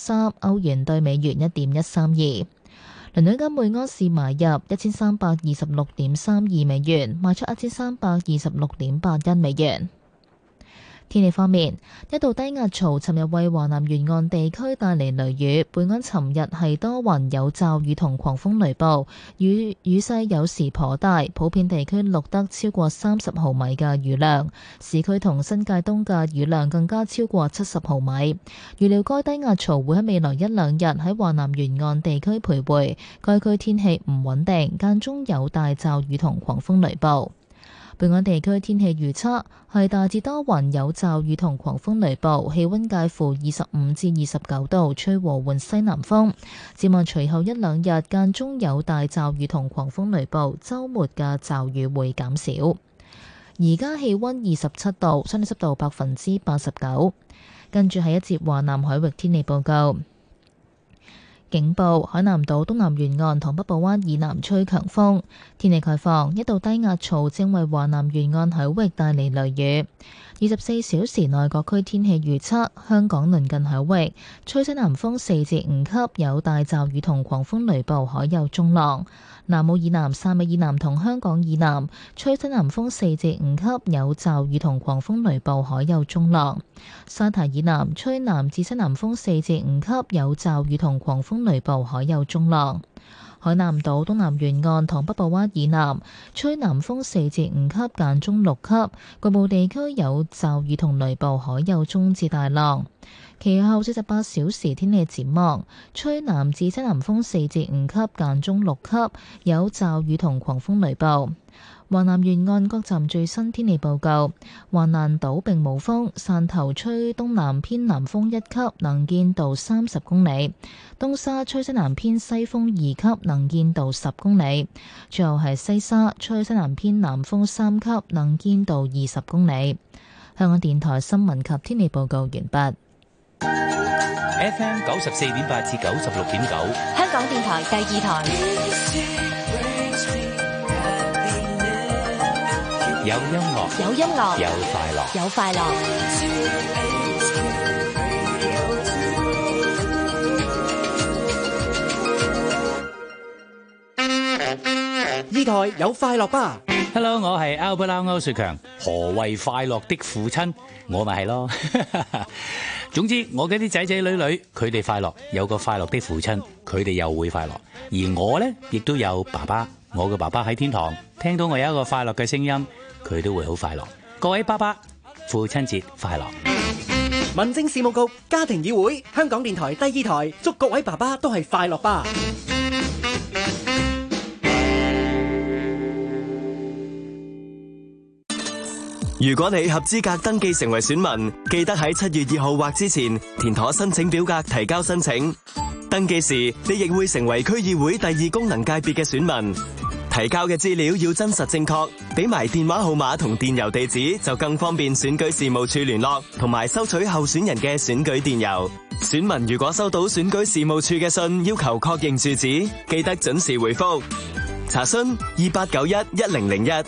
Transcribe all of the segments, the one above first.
1.13，歐元對美元 1.132。倫敦金每安士買入1326.32美元，賣出1326.81美元。天氣方面，一道低壓槽尋日為華南沿岸地區帶嚟雷雨。本港尋日係多雲有驟雨同狂風雷暴，雨勢有時頗大，普遍地區錄得超過30毫米嘅雨量，市區同新界東嘅雨量更加超過70毫米。預料該低壓槽會喺未來一兩日喺華南沿岸地區徘徊，該區天氣唔穩定，間中有大驟雨同狂風雷暴。本港地區天氣預測係大致多雲有驟雨同狂風雷暴，氣溫介乎25至29度，吹和緩西南風。展望隨後一兩日間中有大驟雨同狂風雷暴，週末嘅驟雨會減少。而家氣溫27度，相對濕度89%。跟住係一節華南海域天氣報告。警報：海南島東南沿岸同北部灣以南吹強風。天氣概況：一道低壓槽正為華南沿岸海域帶嚟雷雨。24小時內各區天氣預測：香港鄰近海域吹西南風4至5級，有大驟雨同狂風雷暴，海有中浪。南澳以南、汕尾以南同香港以南吹西南風4至5級，有驟雨同狂風雷暴，海有中浪。沙堤以南吹南至西南風4至5級，有驟雨同狂風雷暴，海有中浪。海南島東南沿岸同北部灣以南吹南風4至5級，間中6級，局部地區有驟雨同雷暴，海有中至大浪。其後48小時天氣展望，吹南至西南風4至5級，間中6級，有驟雨同狂風雷暴。華南沿岸各站最新天氣報告：華南島並冇風，汕頭吹東南偏南風1級，能見度30公里；東沙吹西南偏西風2級，能見度10公里；最後係西沙吹西南偏南風3級，能見度20公里。香港電台新聞及天氣報告完畢。 FM 94.8至96.9， 香港電台第2台。 有音樂， 有音樂， 有快樂， 有快樂。 呢台有快樂吧 Hello， 我係 Albert 歐樹強。何謂快樂的父親？我咪係咯。總之，我嘅啲仔仔女女，佢哋快樂，有個快樂的父親，佢哋又會快樂。而我呢，亦都有爸爸，我嘅爸爸喺天堂，聽到我有一個快樂嘅聲音，佢都會好快樂。各位爸爸，父親節快樂！ 民政事務局家庭議會，香港電台第2台，祝各位爸爸都係快樂吧。 如果你合資格登記成為選民，記得喺7月2號或之前填妥申請表格提交申請。登記時，你亦會成為區議會第2功能界別嘅選民。提交嘅資料要真實正確，俾埋電話號碼同電郵地址就更方便選舉事務處聯絡，同埋收取候選人嘅選舉電郵。選民如果收到選舉事務處嘅信要求確認住址，記得準時回覆。查詢28911001。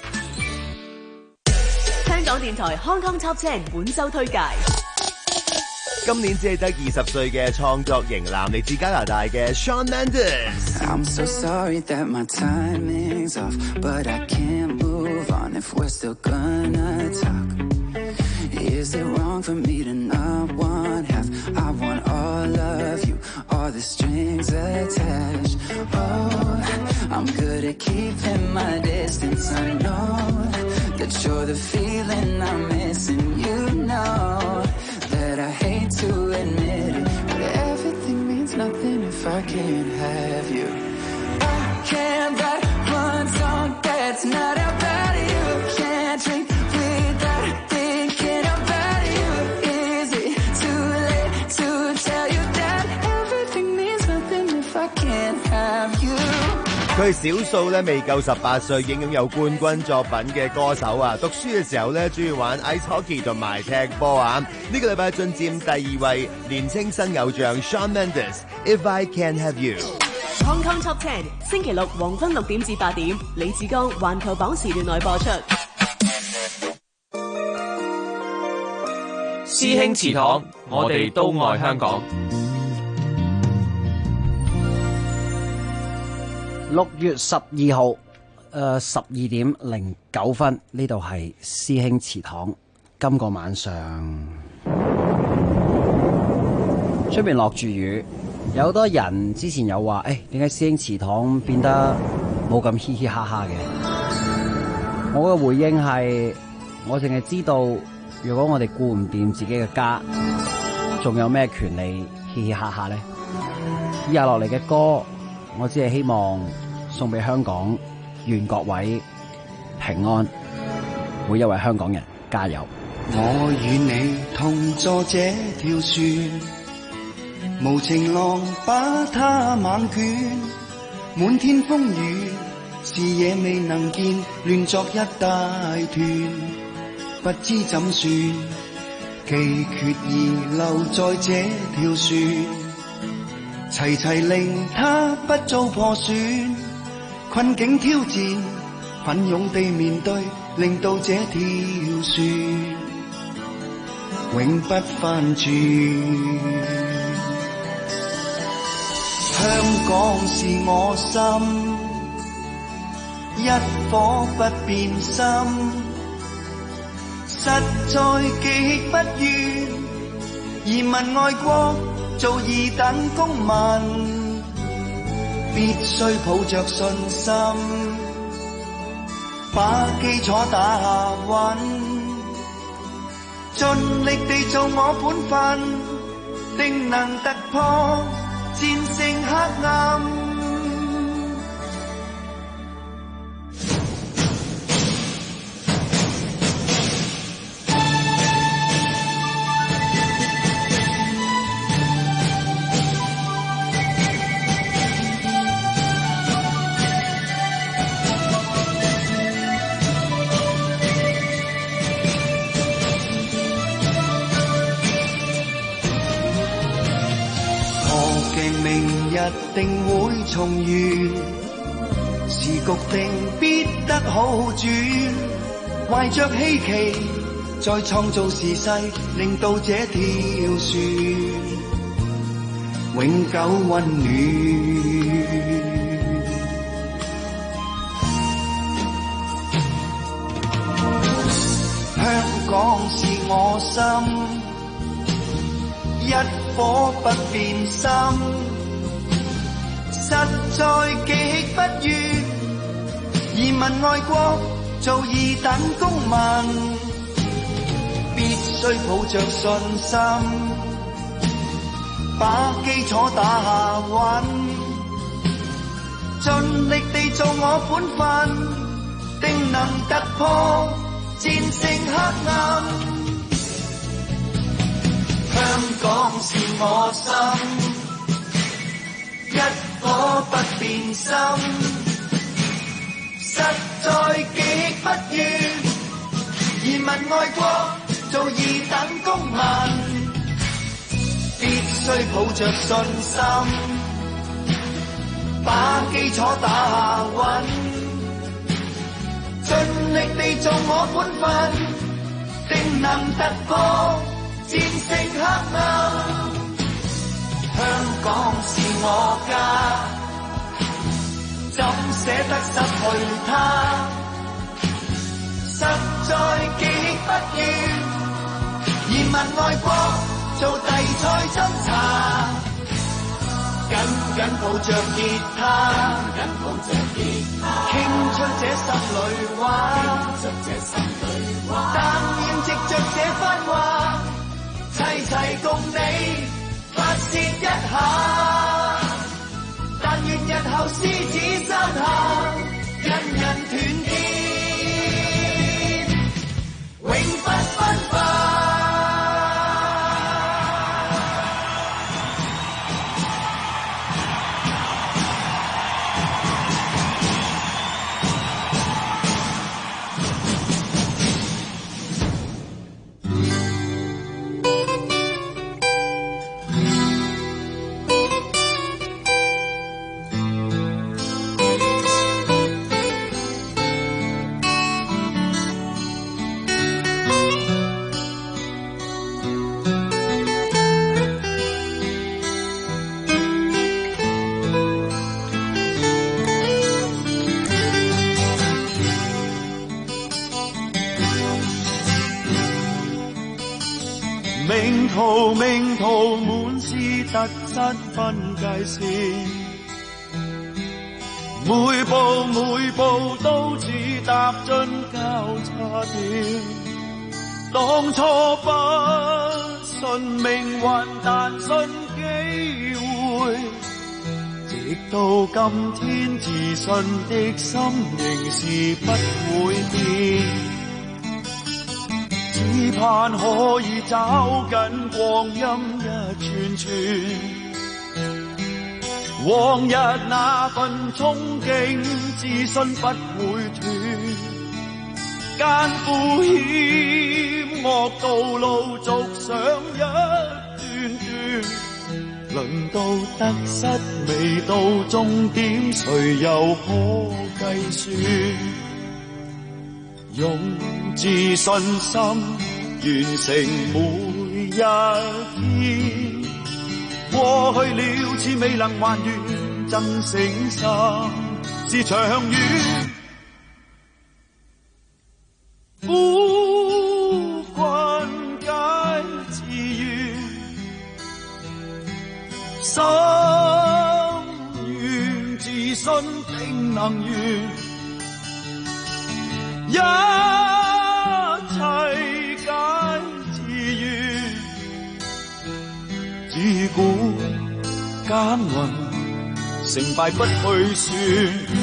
香港電台康康 Top 10本周推介。 今年只係得20歲嘅創作型男，嚟自加拿大嘅 Shawn Mendes。 I'm so sorry that my timing's off, but I can't move on if we're still gonna talk. Is it wrong for me to not want half? I want all of you, all the strings attached. Oh, I'm good at keeping my distance. I know that you're the feeling I'm missing. You know that I hate to admit it, but everything means nothing if I can't have you. I can't write one song that's not about you. Can't drink without thinking about you. Is it too late to tell you that everything means nothing if I can't have you? 佢係少數咧未夠18歲已經擁有冠軍作品嘅歌手啊！讀書嘅時候咧，中意玩 ice hockey 同埋踢波啊！呢個禮拜進佔第2位，年青新偶像 Shawn Mendes，If I Can't Have You。 Hong Kong Top 10星期六黃昏6點至8點，李志剛環球榜時段內播出。 師兄祠堂，我哋都愛香港。 6月12號12點09分，呢度係師兄祠堂。今個晚上出邊落住雨，有好多人之前有話，點解師兄祠堂變得冇咁嘻嘻哈哈嘅？我嘅回應係，我淨係知道，如果我哋顧唔掂自己嘅家，仲有咩權利嘻嘻哈哈呢？以下落嚟嘅歌，我只係希望送俾香港，願各位平安，每一位香港人加油。 我與你同坐這條船，無情浪把它猛捲，滿天風雨，視野未能見，亂作一大團，不知怎算，既決意留在這條船，齊齊令它不遭破損，困境挑戰，奮勇地面對，令到這條船永不翻轉。香港是我心，一顆不變心，實在極不願移民外國做二等公民，必須抱着信心，把基礎打穩，盡力地做我本分，定能突破戰勝黑暗。定會重遇，時局定必得好轉，懷着希冀再創造時勢，令到這條船永久溫暖。香港是我心，一顆不變心，實在極不願移民外國做二等公民，必須抱着信心，把基礎打穩，盡力地做我本分，定能突破戰勝黑暗。香港是我心，一顆不變心，實在極不願移民外國做二等公民，必須抱着信心，把基礎打穩，盡力地做我本分，定能突破戰勝黑暗。香港是我家，怎捨得失去它？實在極不願移民外國做地菜斟茶，緊緊抱着吉他，傾出這心裏話，但願藉着這番話，齊齊共你發洩一下，但願日後獅子山下，人人團結，永不分化。 途命途滿是突失分界線，每步都似踏進交叉點。當初不信命運，但信機會，直到今天自信的心仍是不會變。只盼可以找緊光陰一串串，往日那份憧憬，自信不會斷。艱苦險惡道路續上一段段，輪到得失未到終點，誰又可計算？用自信心完成每一天，過去了似未能還原，真誠心是長遠。苦困皆自願，心願自信定能圓。一切皆自願，自古耕耘，成敗不去算。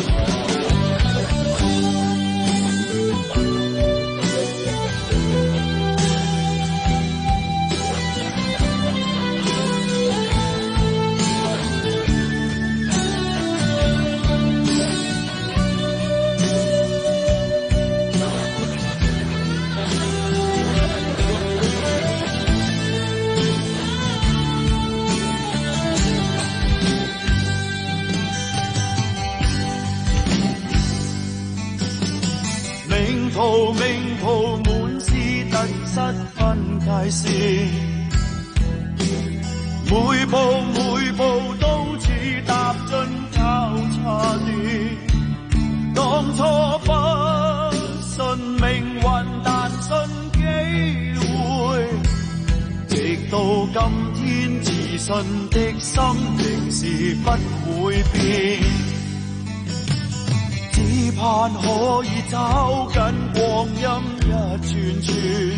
命途滿是突失分界線，每步都似踏進交叉點。當初不信命運，但信機會，直到今天自信的心仍是不會變。只盼可以找緊光陰一串串，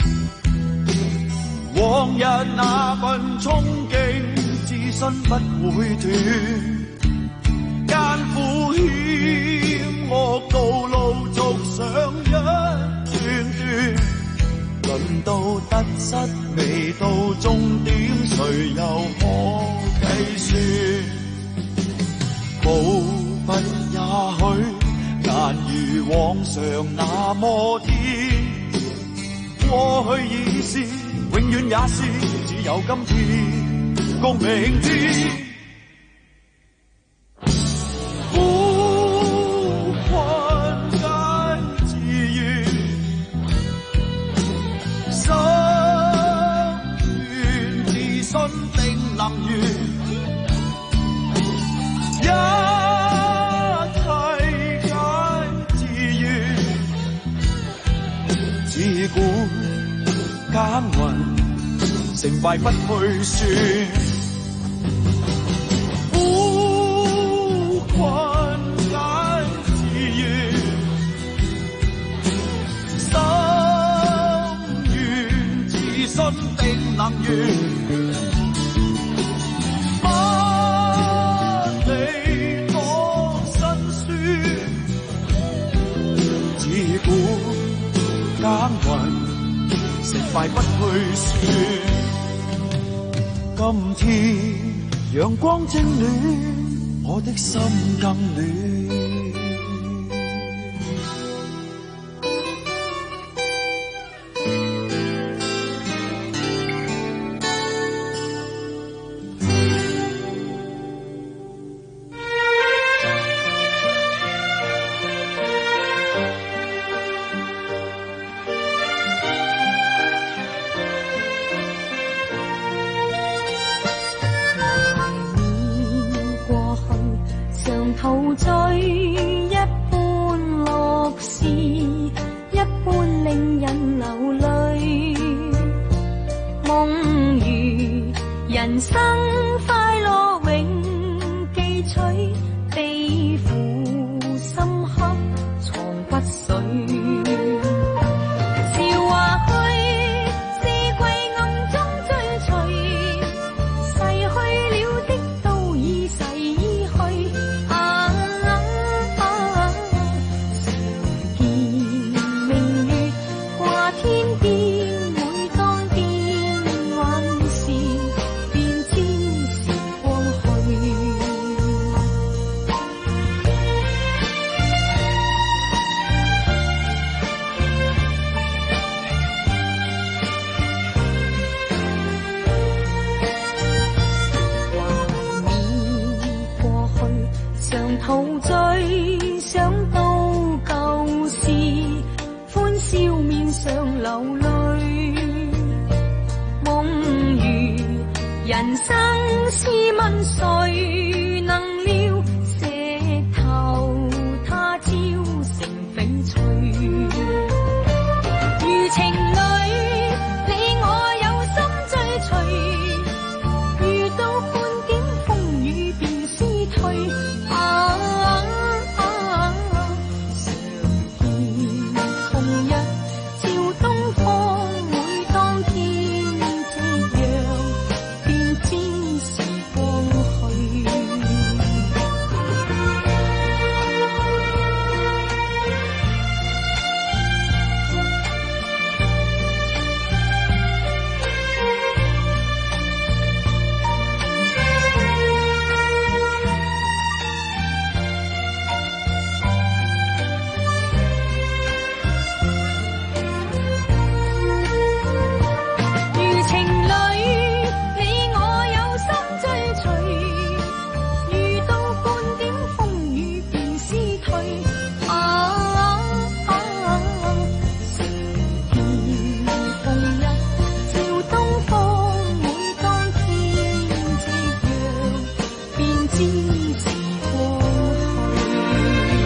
往日那份憧憬，自信不會斷。艱苦險惡道路續上一段段，輪到得失未到終點，誰又可計算？步伐也許難如往常那麼天，過去已是，永遠也是，只有今天共明天。苦困皆自願，心願自信定能圓。自古耕耘，成敗不去算。苦困皆自願，心願自信定能圓。不理多辛酸，自古耕耘，成敗不去算。今天陽光正暖，我的心更暖。 夢人生快樂永記取，地負深刻藏骨髓。韶華去，四季暗中追隨，逝去了的都已逝去。常見明月掛天邊，每當變幻時，便知時光去。懷念過去，常陶醉，想到舊事，歡笑面上流淚。夢如人生試問誰能料，石頭他朝成翡翠。如情侶，你我有心追隨，遇到半點風雨便思退。常見同日照東方，每當天夕陽，便知時光去。如情侶，你我有心追隨，遇到半點風雨便思退。常見同日照東方，每當天夕陽，便知時光去。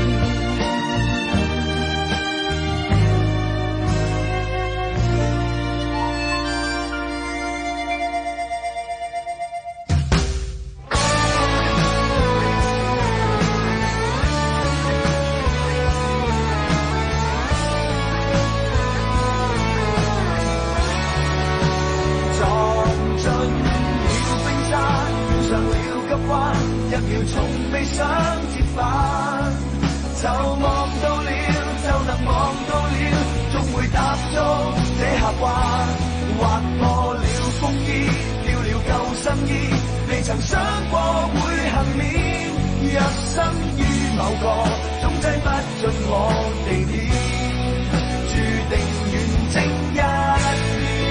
撞進了冰山，遇上了急彎，一秒從未想折返。就望到了，就能望到了，終會踏足這峽灣。劃破了風衣，掉了救生衣，未曾想過會幸免。若生於某個總擠不進我地點，注定遠征一面。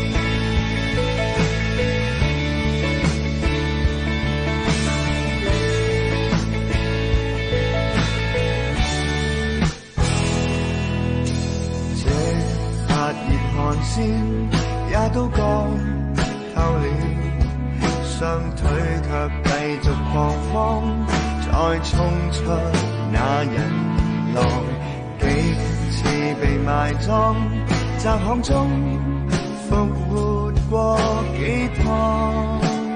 這發熱汗腺也都乾透了，雙腿卻繼續狂慌，再衝出那人浪，幾次被埋葬，窄巷中復活過幾趟，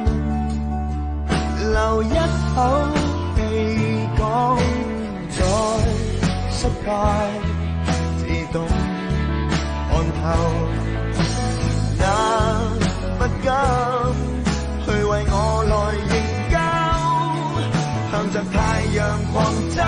留一口氣講，在失敗自動看透，那不甘去為我來營救，向着太陽狂走，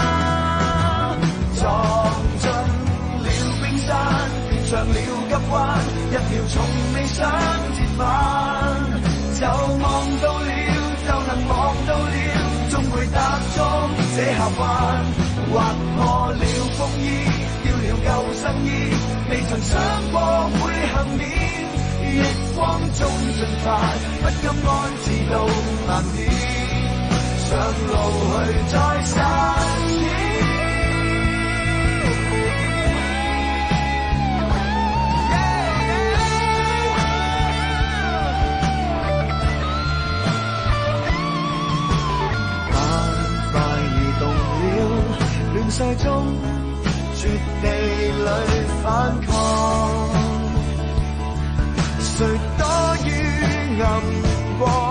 撞進了冰山，遇上了急彎，一秒從未想折返，就望到了，就能望到了，終會踏足這峽灣。劃破了風衣，掉了救生衣，未曾想過會幸免。逆光中進發，不甘安置到慢點，上路去再實踐。亂世中絕地裏反抗，誰多於暗光？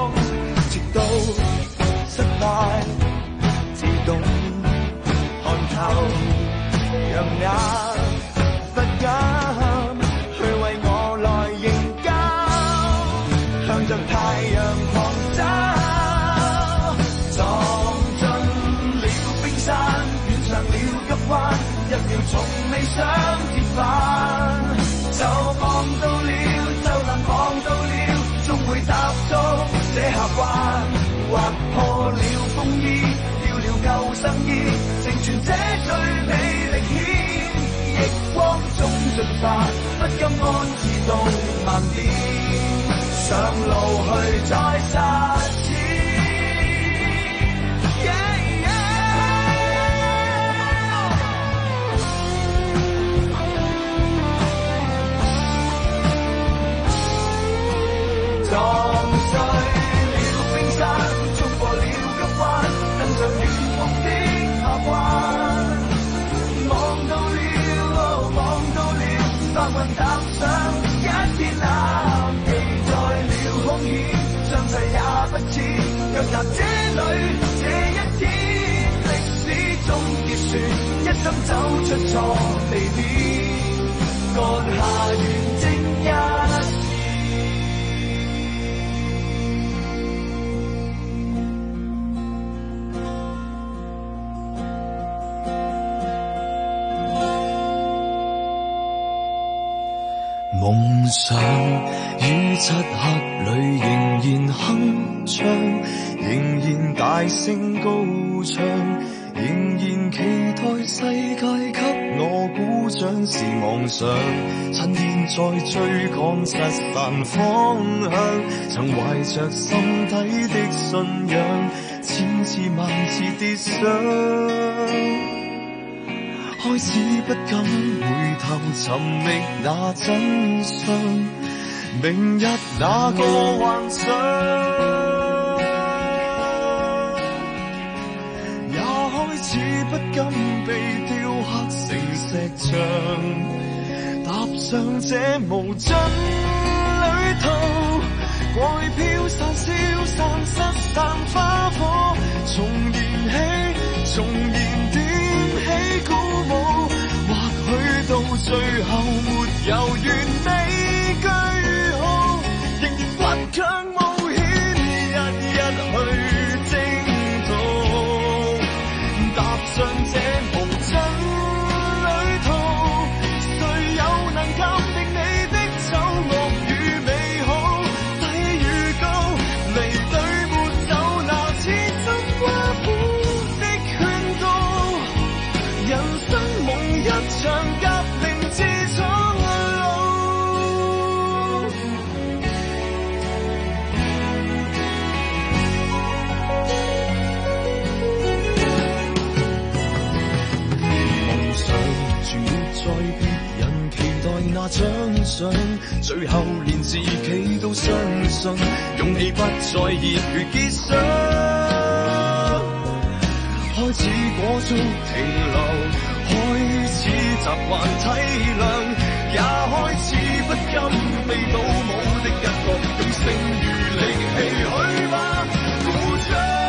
上鐵板，就望到了，就能望到了，終會踏足這峽灣，劃破了風衣，掉了救生衣，成全這最美歷險，逆光中進發，不甘安置到萬點，上路去再實踐。撞碎了冰山，衝過了急彎，登上遠方的峽灣。望到了，望到了，白雲踏上一片藍，期待了風險，將世也不淺，腳踏這裏這一天，歷史終結算，一心走出錯地點，幹下完整一。 夢想於漆黑裏仍然鏗鏘，仍然大聲高唱，仍然期待世界給我鼓掌是妄想，趁現在追趕失散方向，曾懷着心底的信仰，千次萬次跌傷，開始不敢回頭尋覓那真相，明日那個幻想，也開始不敢被雕刻成石像，踏上這無盡旅途，過去飄散消散失散花火，重燃起重燃點起鼓舞，或許到最後沒有完美句號，仍然倔強冒險，日日去征途，踏上這無盡旅途，誰有能鑑定你的醜惡與美好？睇預告，離隊沒走，拿刺針挖苦的勸告，人生夢一場革命之蒼老。夢想住在別人期待那獎賞，最後連自己都相信，勇氣不再熱血結霜，開始裹足停留，開始習慣體諒，也開始不甘被倒模的一個，用剩餘力氣去吧，鼓掌。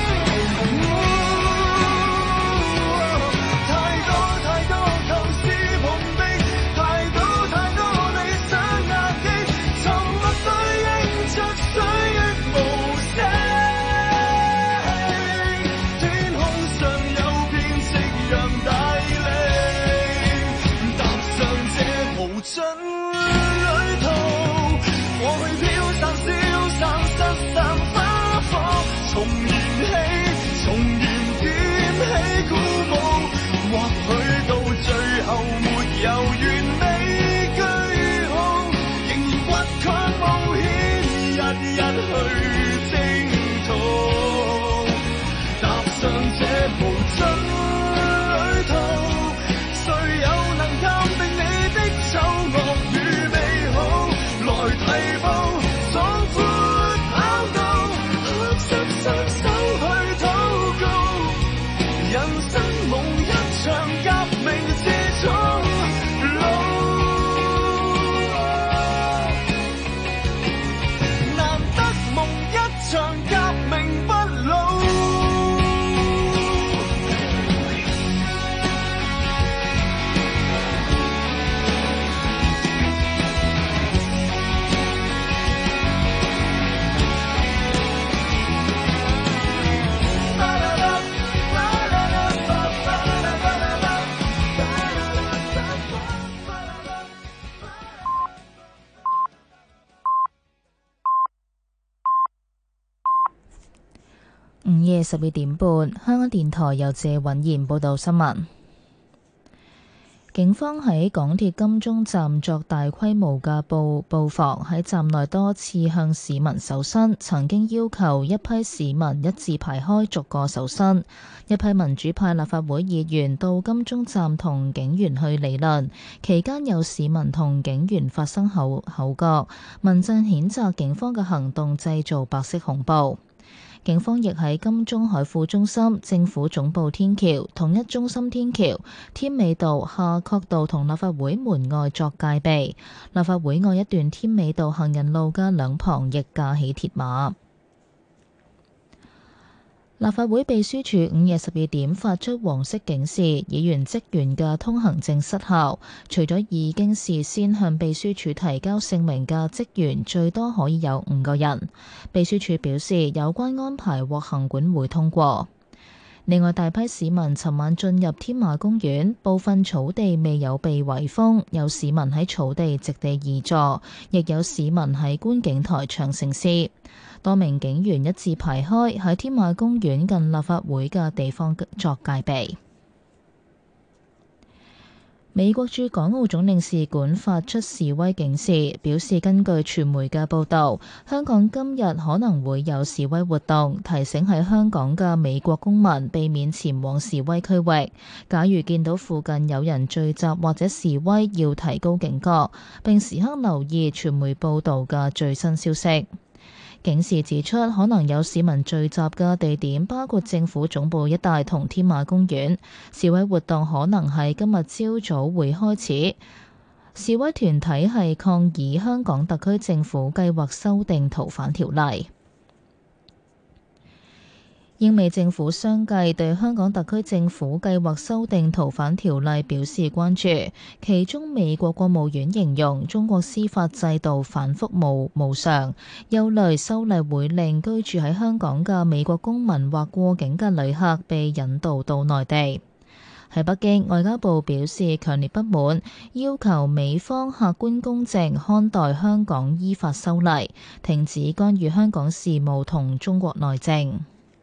太多頭先午夜12點半，香港電台由謝允賢報道新聞。警方喺港鐵金鐘站作大規模嘅布防，喺站內多次向市民搜身，曾經要求一批市民一字排開逐個搜身。一批民主派立法會議員到金鐘站同警員去理論，期間有市民同警員發生口角，民陣譴責警方嘅行動製造白色恐怖。警方亦喺金鐘海富中心、政府總部天橋、統一中心天橋、添美道、夏慤道同立法會門外作戒備。立法會外一段添美道行人路嘅兩旁亦架起鐵馬。立法會秘書處午夜12點發出黃色警示，議員職員嘅通行證失效。除咗已經事先向秘書處提交姓名嘅職員，最多可以有5個人。秘書處表示，有關安排獲行管會通過。另外，大批市民尋晚進入添馬公園，部分草地未有被圍封，有市民喺草地席地而坐，亦有市民喺觀景台唱聖詩。多名警員一字排開喺添馬公園近立法會嘅地方作戒備。美國駐港澳總領事館發出示威警示，表示根據傳媒嘅報導，香港今日可能會有示威活動，提醒喺香港嘅美國公民避免前往示威區域。假如見到附近有人聚集或者示威，要提高警覺，並時刻留意傳媒報導嘅最新消息。警示指出，可能有市民聚集嘅地點包括政府總部一帶同添馬公園。示威活動可能係今日朝早會開始。示威團體係抗議香港特區政府計劃修訂逃犯條例。英美政府相繼對香港特區政府計劃修訂逃犯條例表示關注，其中美國國務院形容中國司法制度反覆無常，憂慮修例會令居住喺香港嘅美國公民或過境嘅旅客被引渡到內地。喺北京，外交部表示強烈不滿，要求美方客觀公正看待香港依法修例，停止干預香港事務同中國內政。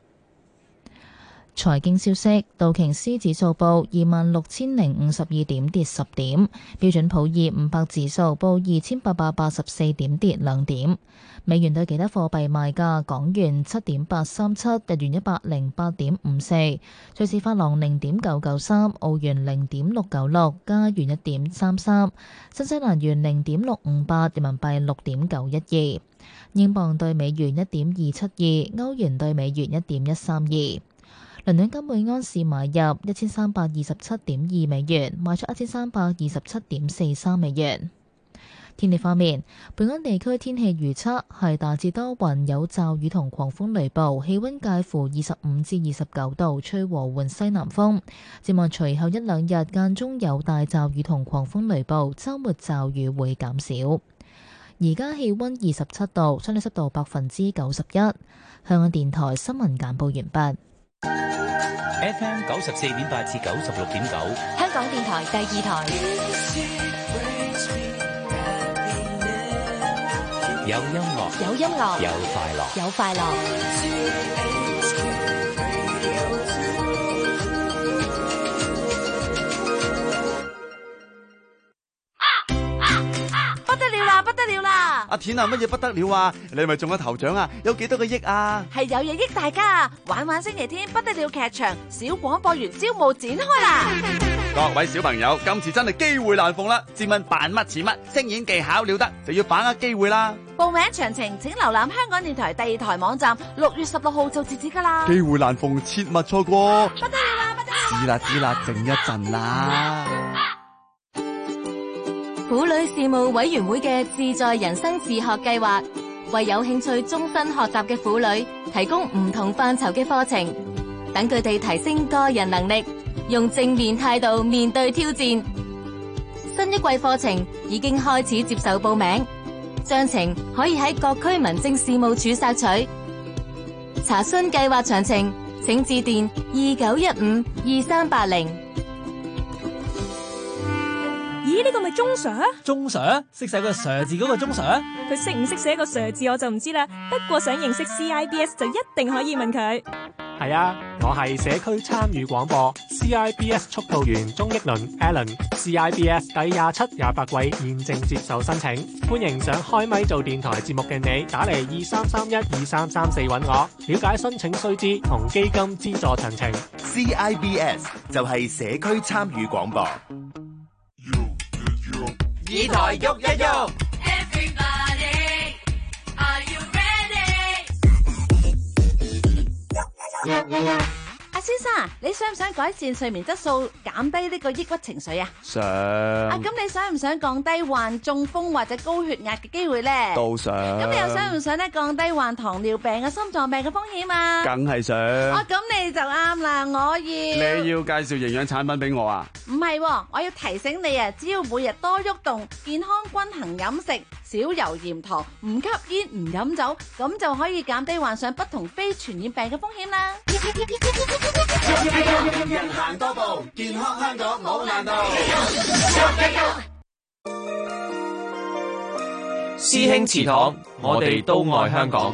財經消息，道瓊斯指數報26,052點，跌10點；標準普爾500指數報2,884點，跌2點。美元對其他貨幣賣價：港元7.837，日元108.54，瑞士法郎0.993，澳元0.696，加元1.33，新西蘭元0.658，人民幣6.912，英鎊對美元1.272，歐元對美元1.132。倫敦金每安士買入1327.2美元，賣出1327.43美元。天氣方面，本港地區天氣預測係大致多雲，有驟雨同狂風雷暴，氣溫介乎25至29度，吹和緩西南風。展望隨後一兩日間中有大驟雨同狂風雷暴，週末驟雨會減少。而家氣溫27度，相對濕度91%。香港電台新聞簡報完畢。 FM 94.8至96.9， 香港電台第二台。 有音樂， 有音樂， 有快樂， 有快樂。 不得了啦！ 阿田啊，乜嘢不得了啊？你係咪中咗頭獎啊？有幾多個億啊？ 係有嘢益大家，玩玩星期天不得了劇場小廣播員招募展開啦！ 各位小朋友，今次真係機會難逢啦！自問扮乜似乜，聲演技巧了得，就要把握機會啦！ 報名詳情請瀏覽香港電台第二台網站，6月16號就截止噶啦！ 機會難逢，切勿錯過！ 不得了啦！不得了！ 知啦知啦，靜一陣啦！ 婦女事務委員會嘅自在人生自學計劃，為有興趣終身學習嘅婦女提供唔同範疇嘅課程，等佢哋提升個人能力，用正面態度面對挑戰。新一季課程已經開始接受報名，詳情可以喺各區民政事務處索取。查詢計劃詳情，請致電29152380。 咦，呢個咪鐘 Sir？ 鐘 Sir 識寫個 Sir 字嗰個鐘 Sir？ 佢識唔識寫個 Sir 字我就唔知啦，不過想認識 CIBS 就一定可以問佢。 係啊，我係社區參與廣播 CIBS 速度員鍾益倫 Alan。CIBS 第27、28季現正接受申請，歡迎想開咪做電台節目嘅你打嚟23312334揾我，了解申請須知同基金資助詳情。 CIBS 就係社區參與廣播。 以台喐一喐。 阿先生，你想唔想改善睡眠質素，減低呢個抑鬱情緒啊？ 想。 咁你想唔想降低患中風或者高血壓嘅機會呢？ 都想。 咁你又想唔想咧降低患糖尿病嘅心臟病嘅風險啊？ 梗係想。 咁你就啱啦，我要。 你要介紹營養產品俾我啊？ 唔係，我要提醒你啊，只要每日多喐動，健康均衡飲食，少油鹽糖，唔吸煙唔飲酒，咁就可以減低患上不同非傳染病嘅風險啦。 人行多步，健康香港冇難度。 師兄祠堂，我哋都愛香港。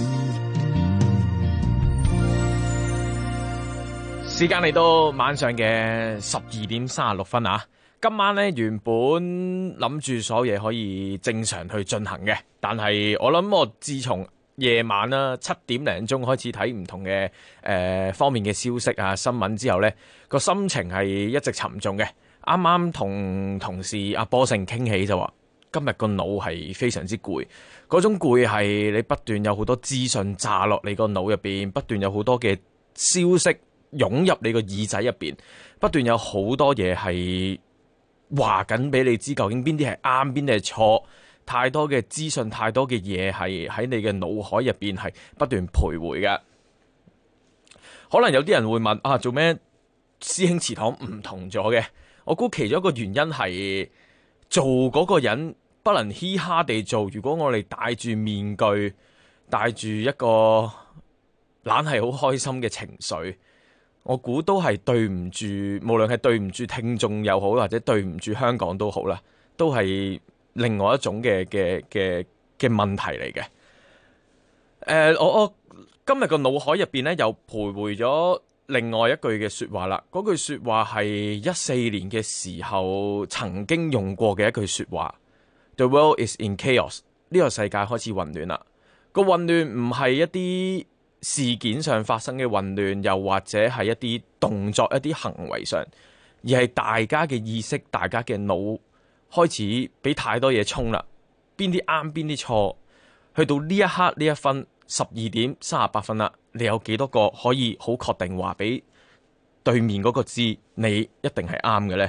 時間嚟到晚上嘅12:36啊！今晚咧原本諗住所有嘢可以正常去進行嘅，但係我諗我自從夜晚啦7點零鐘開始睇唔同嘅方面嘅消息啊新聞之後呢，個心情係一直沉重嘅。啱啱同同事阿波勝傾起就話，今日個腦係非常之攰，嗰種攰係你不斷有好多資訊炸落你個腦入邊，不斷有好多嘅消息湧入你個耳仔入邊，不斷有好多嘢係話緊俾你知，究竟邊啲係啱，邊啲係錯。太多嘅資訊，太多嘅嘢係喺你嘅腦海入邊係不斷徘徊嘅。可能有啲人會問啊，做咩師兄祠堂唔同咗嘅？我估其中一個原因係做嗰個人不能嘻哈地做。如果我哋戴住面具，帶住一個懶係好開心嘅情緒，我估都係對唔住，無論係對唔住聽眾又好，或者對唔住香港都好啦，都係另外一種嘅問題嚟嘅。我今日個腦海入邊咧又徘徊咗另外一句嘅說話啦。嗰句說話係14年嘅時候曾經用過嘅一句說話。The world is in chaos。呢個世界開始混亂啦。個混亂唔係一啲事件上發生嘅混亂，又或者係一啲動作、一啲行為上，而係大家嘅意識、大家嘅腦開始俾太多嘢衝啦。邊啲啱，邊啲錯，去到呢一刻呢一分12:38啦，你有幾多個可以好確定話俾對面嗰個知你一定係啱嘅呢？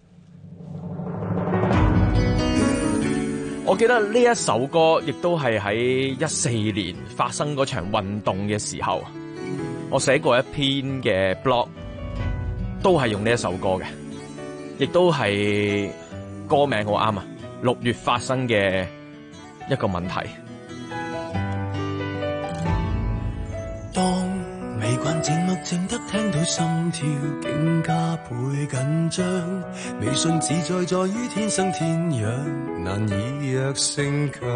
我記得呢一首歌亦都係喺14年發生嗰場運動嘅時候，我寫過一篇嘅 blog， 都係用呢一首歌嘅，亦都係歌名好啱啊！6月發生嘅一個問題。 當未慣靜默靜得聽到心跳竟加倍緊張，微信自在在於天生天養，難以約勝強。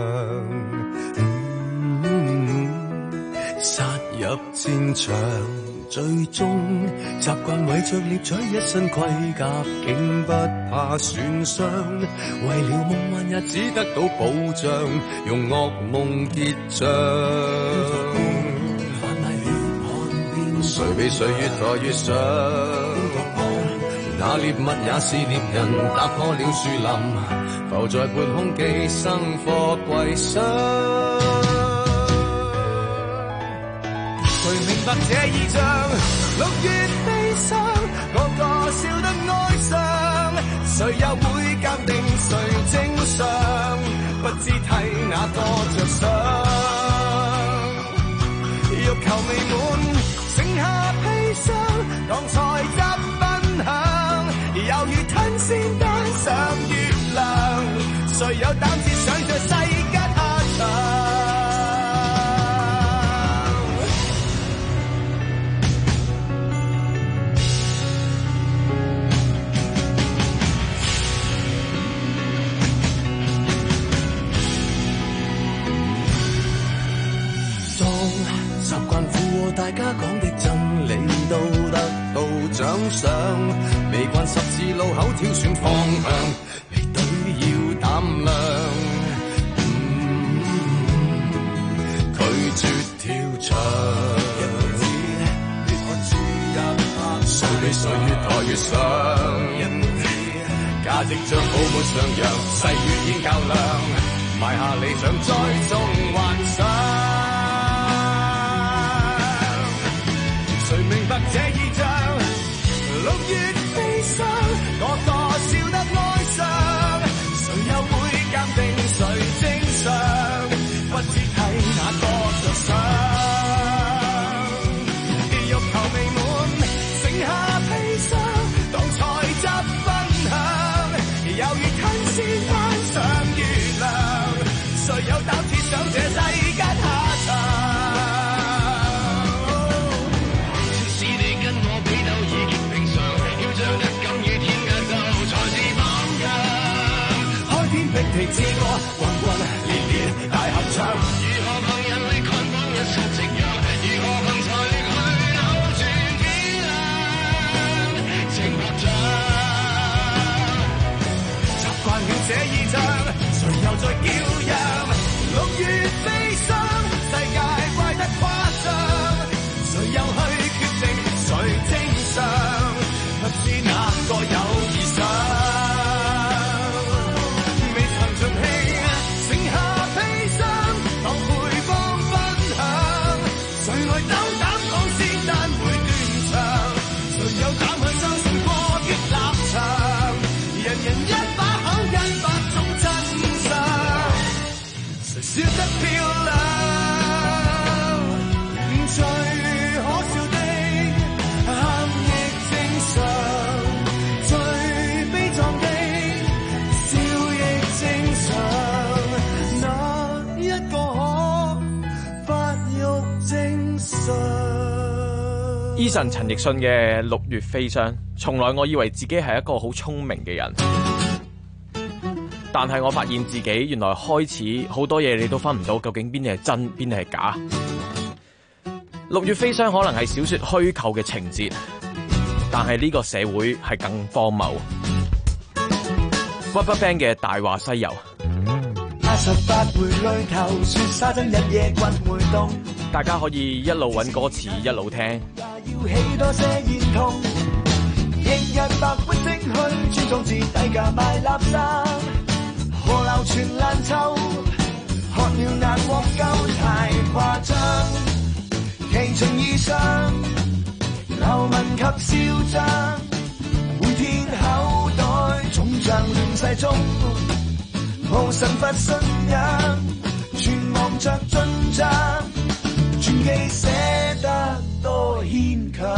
殺入戰場，最終習慣為着獵取一身盔甲，竟不怕損傷。為了夢幻日子得到保障，用噩夢結帳。誰比誰越來越想，那獵物也是獵人，打破了樹林，浮在半空寄生貨櫃箱。誰明白這意象？6月悲傷，個個笑得哀傷，誰又會鑑定誰正常？不知替哪個着想，欲求未滿。剩下砒霜，當菜汁分享，猶如吞鮮登上月亮，誰有膽子想着世間下場？ 習慣附和大家講的真理都得到獎賞，未慣十字路口挑選方向，離隊要膽量，拒絕跳牆。誰比誰越抬越上，價值像泡沫上揚，細雨天較亮，埋下理想栽種幻想。誰明白這意象？6月飛霜，個個笑得哀傷，誰又會鑑定誰正常？不知睇哪個着想。誰有膽設想這世間下場？即使你跟我比鬥已經平常，要將一敢與天格鬥才是榜樣。開天闢地之歌，轟轟烈烈大合唱。如何憑人力捆綁一剎夕陽？如何憑財力去扭轉天亮？情合掌，習慣了這意象，誰又在叫嚷？6月飛霜，世界怪得誇張，誰又去決定誰正常？不知哪個有異想，未曾盡興，剩下砒霜，當配方分享。誰來斗膽講先單會斷腸？誰有膽去相信過激立場？人人一把口，一把種真相。笑得漂亮，最可笑的喊亦正常，最悲壯的笑亦正常，哪一個可發育正常 ？Eason 陳奕迅嘅《6月飛霜》，從來我以為自己係一個好聰明嘅人。但係我發現自己原來開始好多嘢你都分唔到，究竟邊啲係真，邊啲係假。6月飛霜可能係小說虛構嘅情節，但係呢個社會係更荒謬。RubberBand 嘅《大話西遊》 88回裏頭，雪沙真日夜君會凍， 大家可以一路揾歌詞一路聽。 要起多些煙通，翌日白骨精去村莊至低價賣垃圾。河流全爛臭，喝了難獲救，太誇張。奇情異常，流民及囂張，每天口袋總像亂世中，無神佛信仰，全望着進帳，傳記寫得多牽強。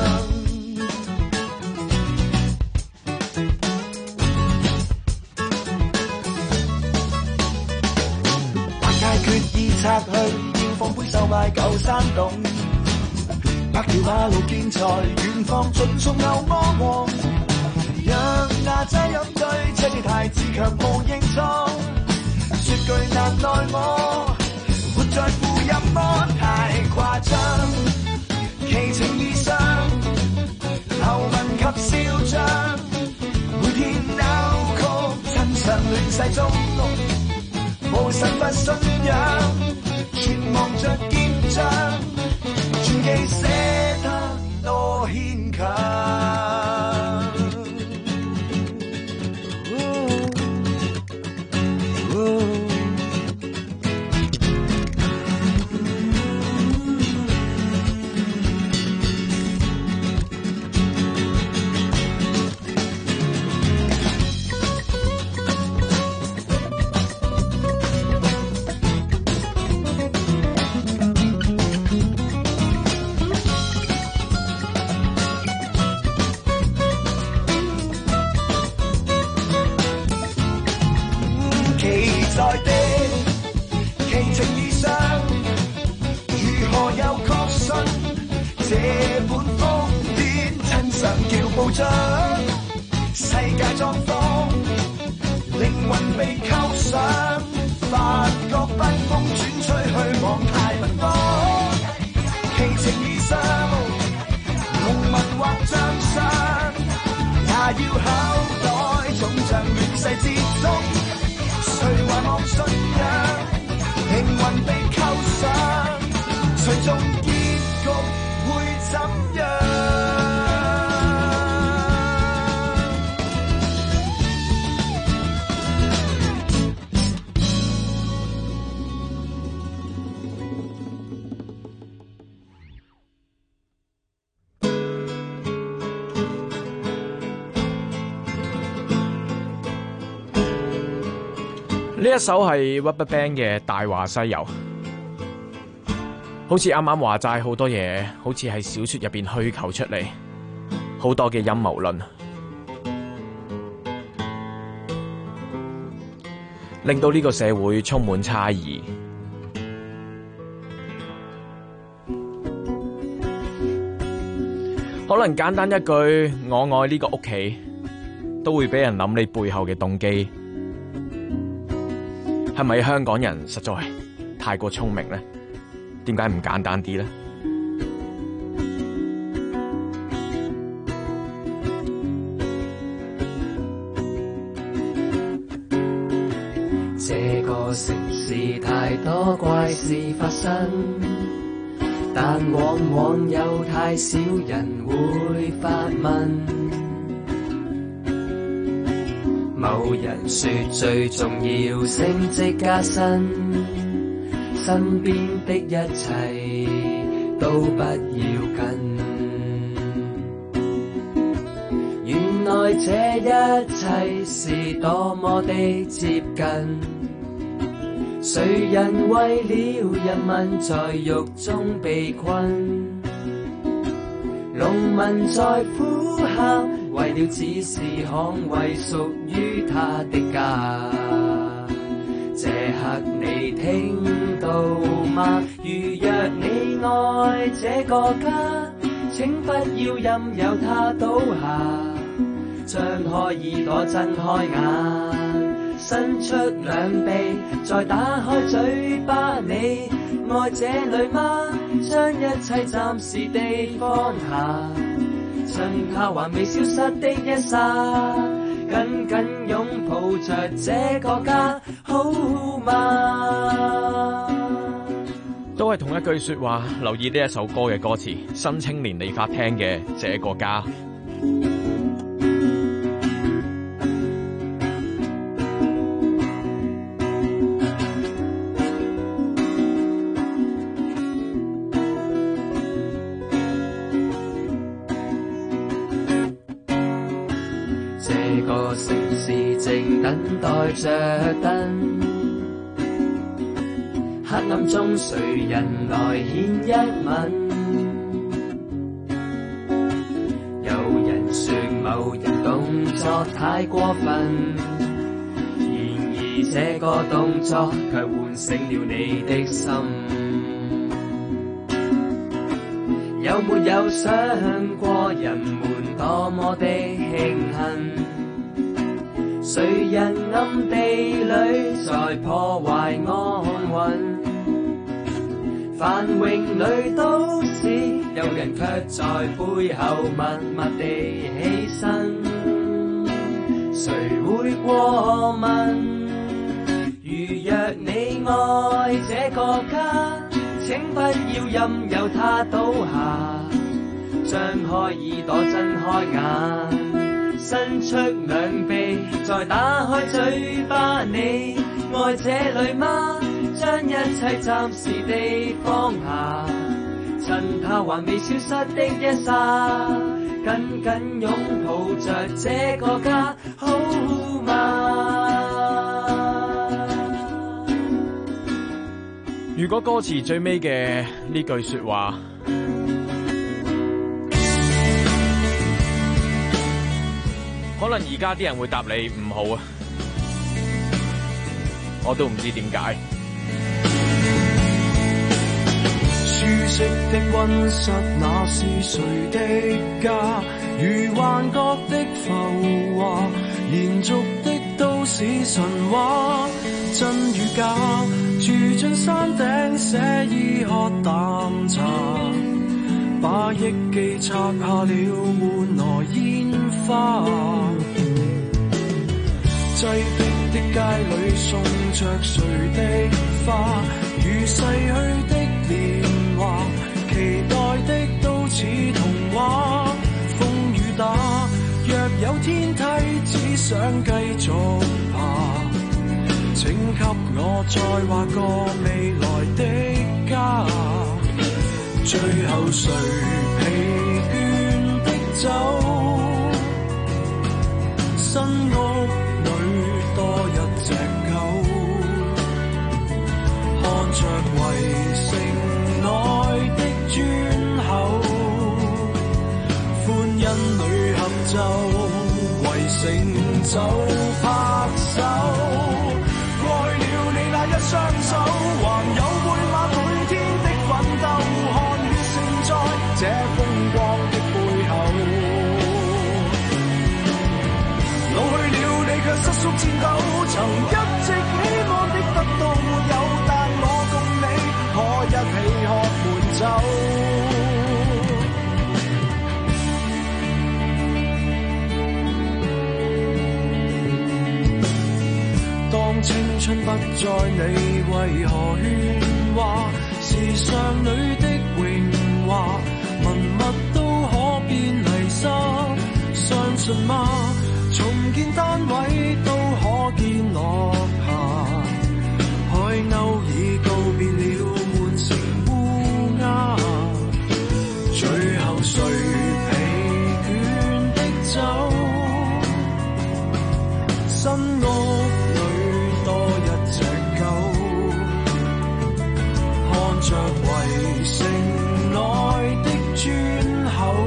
決意拆去，要放杯售賣舊山洞，百條馬路建材，遠方盡送牛魔王，讓牙齋飲醉，車子太自強無形狀，說句難耐我，活在負任麼太誇張，奇情異常，流民及囂張，每天扭曲真相亂世中。無神佛信仰，全望着見證，傳記寫得多牽強。 呢一首係 RubberBand 嘅《大話西遊》，好似啱啱話齋，好多嘢好似喺小說入邊虛構出嚟，好多嘅陰謀論，令到呢個社會充滿差異。可能簡單一句我愛呢個屋企，都會俾人諗你背後嘅動機。係咪香港人實在太過聰明呢？點解唔簡單啲呢？ 這個城市太多怪事發生，但往往有太少人會發問。某人說最重要升職加薪，身邊的一切都不要緊。原來這一切是多麼的接近，誰人為了人民在獄中被困？農民在呼喊，為了只是捍衛屬於他的家。這刻你聽到嗎？如若你愛這個家，請不要任由它倒下。張開耳朵，睜開眼，伸出兩臂，再打開嘴巴。你愛這裏嗎？將一切暫時地放下，趁它還未消失的一剎，緊緊擁抱着這個家，好嗎？ 都係同一句說話，留意呢一首歌嘅歌詞，新青年理髮廳嘅這個家。 這個城市正等待着燈，黑暗中誰人來獻一吻？有人說某人動作太過分，然而這個動作卻喚醒了你的心。有沒有想過人們多麼的慶幸？誰人暗地裏在破壞安穩？繁榮裏都市，有人卻在背後默默地犧牲。誰會過問？如若你愛這個家，請不要任由它倒下。張開耳朵，睜開眼，伸出兩臂，再打開嘴巴。你愛這裏嗎？將一切暫時地放下，趁它還未消失的一剎，緊緊擁抱着這個家，好嗎？ 如果歌詞最尾嘅呢句說話，可能而家啲人會答你唔好啊，我都唔知點解。 舒適的溫室，那是誰的家？如幻覺的浮華，延續的都市神話，真與假，住進山頂寫意喝淡茶，把憶記拆下了換來煙花。擠迫的街裏送着誰的花，如逝去的年華，期待的都似童話。風雨打，若有天梯，只想繼續爬，請給我再畫個未來的家。最後誰疲倦的走，新屋裏多一隻狗。 成就拍手，過去了你那一雙手，還有每晚每天的奮鬥，看血勝在這風光的背後。老去了你卻失速戰鬥，曾一直希望的得到沒有，但我共你可一起喝悶酒。當青春不再你為何喧嘩，時尚裏的榮華文物都可變泥沙，相信嗎？重建單位都可見落霞，海鷗已告別了滿城烏鴉，最後誰疲倦的走？新屋裏多一隻狗，看着圍城內的磚口，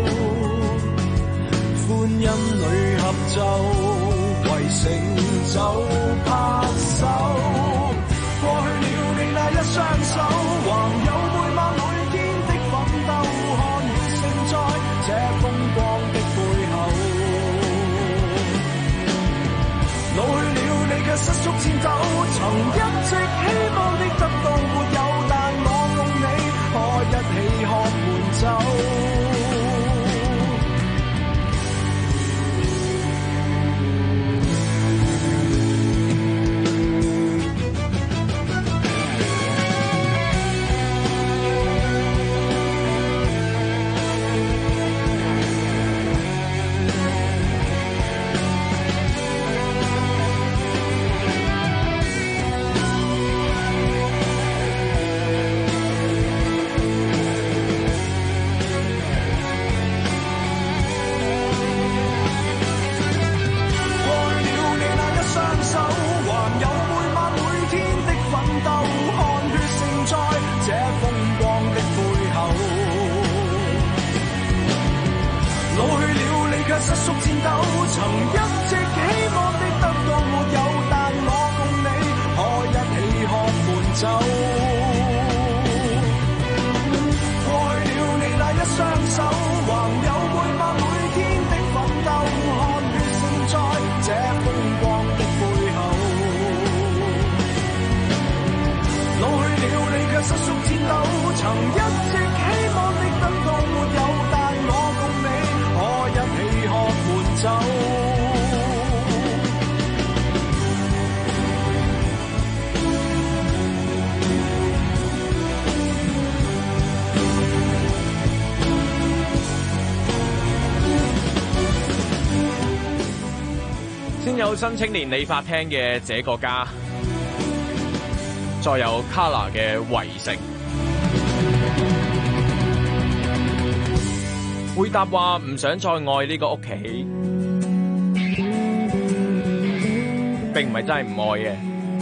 歡欣裏合奏，為成就拍手。過去了你那一雙手，還有每晚每天的奮鬥，看血勝在這風光的背後。老去了你卻失速戰鬥，曾一直希望的得到沒有，但我共你可一起喝悶酒。失速戰鬥，曾一直希望的得到沒有，但我共你可一起喝悶酒。過去了你那一雙手，還有每晚每天的奮鬥，看血勝在這風光的背後。老去了你卻失速戰鬥，曾一直希望的得到沒有，但我共你可一起喝悶酒。 先有新青年理髮廳嘅這個家，再有 Kala 嘅圍城。回答話唔想再愛呢個屋企，並唔係真係唔愛嘅，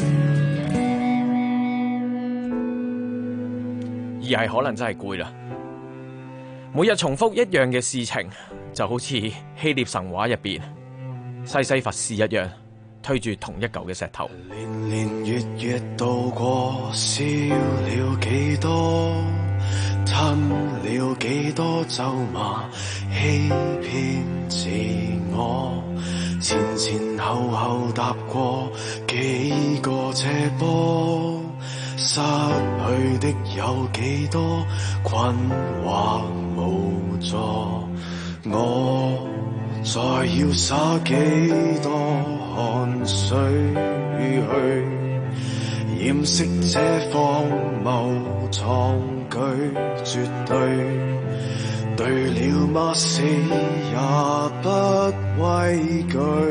而係可能真係攰啦。每日重複一樣嘅事情，就好似希臘神話入邊西西弗斯一樣，推住同一嚿嘅石頭。 年年月月度過，笑了幾多，吞了幾多咒罵，欺騙自我，前前後後踏過幾個斜坡，失去的有幾多，困惑無助，我再要灑幾多汗水去掩飾這荒謬創舉，絕對了嗎？死也不畏懼，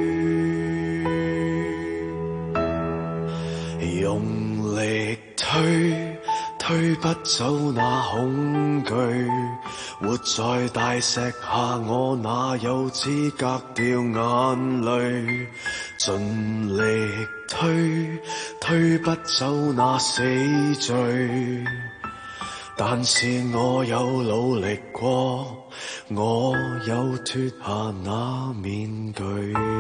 用力推不走那恐懼，活在大石下，我哪有資格掉眼淚？盡力推不走那死罪， 但是我有努力過，我有脫下那面具。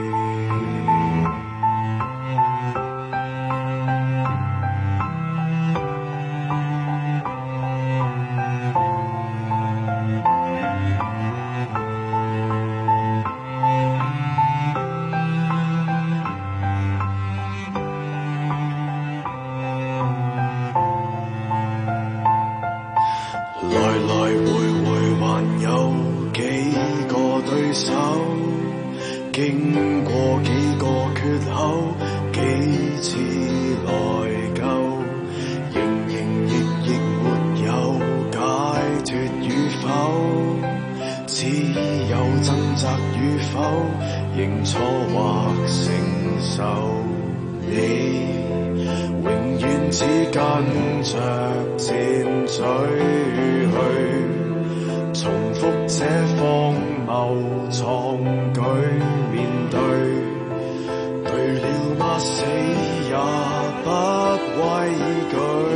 經過幾個缺口，幾次內疚，營營役役沒有解脫與否，只有掙扎與否，認錯或承受。你永遠只跟着箭嘴去，重複這荒謬創舉。對了嗎？死也不畏懼，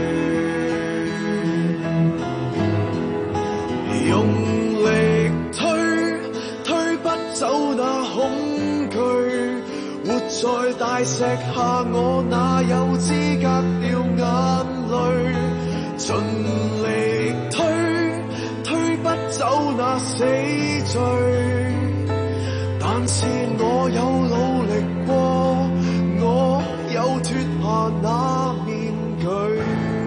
用力推不走那恐懼，活在大石下，我哪有資格掉眼淚？盡力推不走那死罪，但是我有努力過，我有脫下那面具。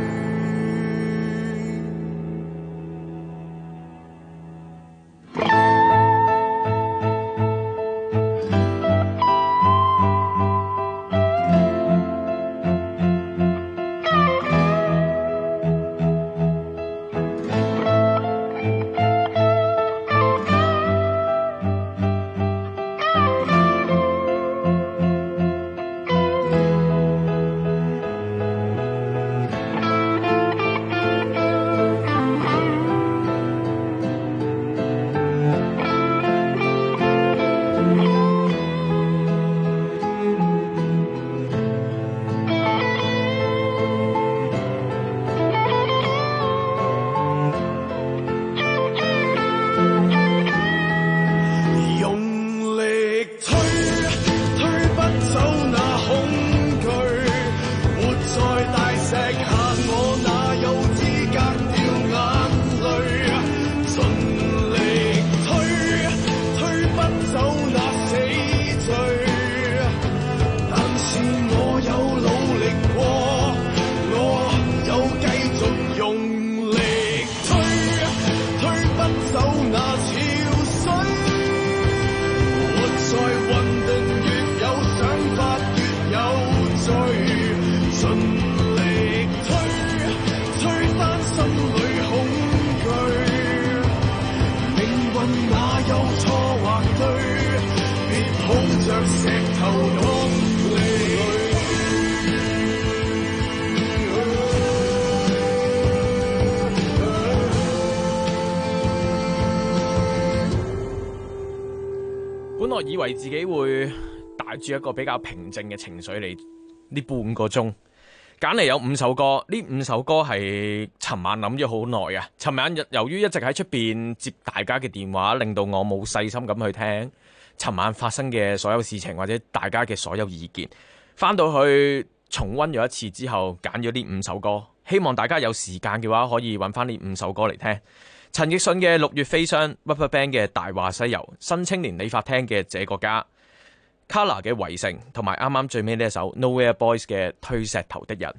本來以為自己會帶住一個比較平靜嘅情緒嚟呢半個鐘，揀嚟有5首歌，呢5首歌係尋晚諗咗好耐啊！尋晚由於一直喺出邊接大家嘅電話，令到我冇細心咁去聽尋晚發生嘅所有事情或者大家嘅所有意見，翻到去重溫咗一次之後，揀咗呢5首歌，希望大家有時間嘅話可以揾翻呢5首歌嚟聽。陳奕迅嘅《六月飛霜》，RubberBand 嘅《大話西遊》，新青年理髮廳嘅《這個家》，Kolor 嘅《圍城》，同埋啱啱最尾呢一首 Nowhere Boys 嘅《推石頭的人》。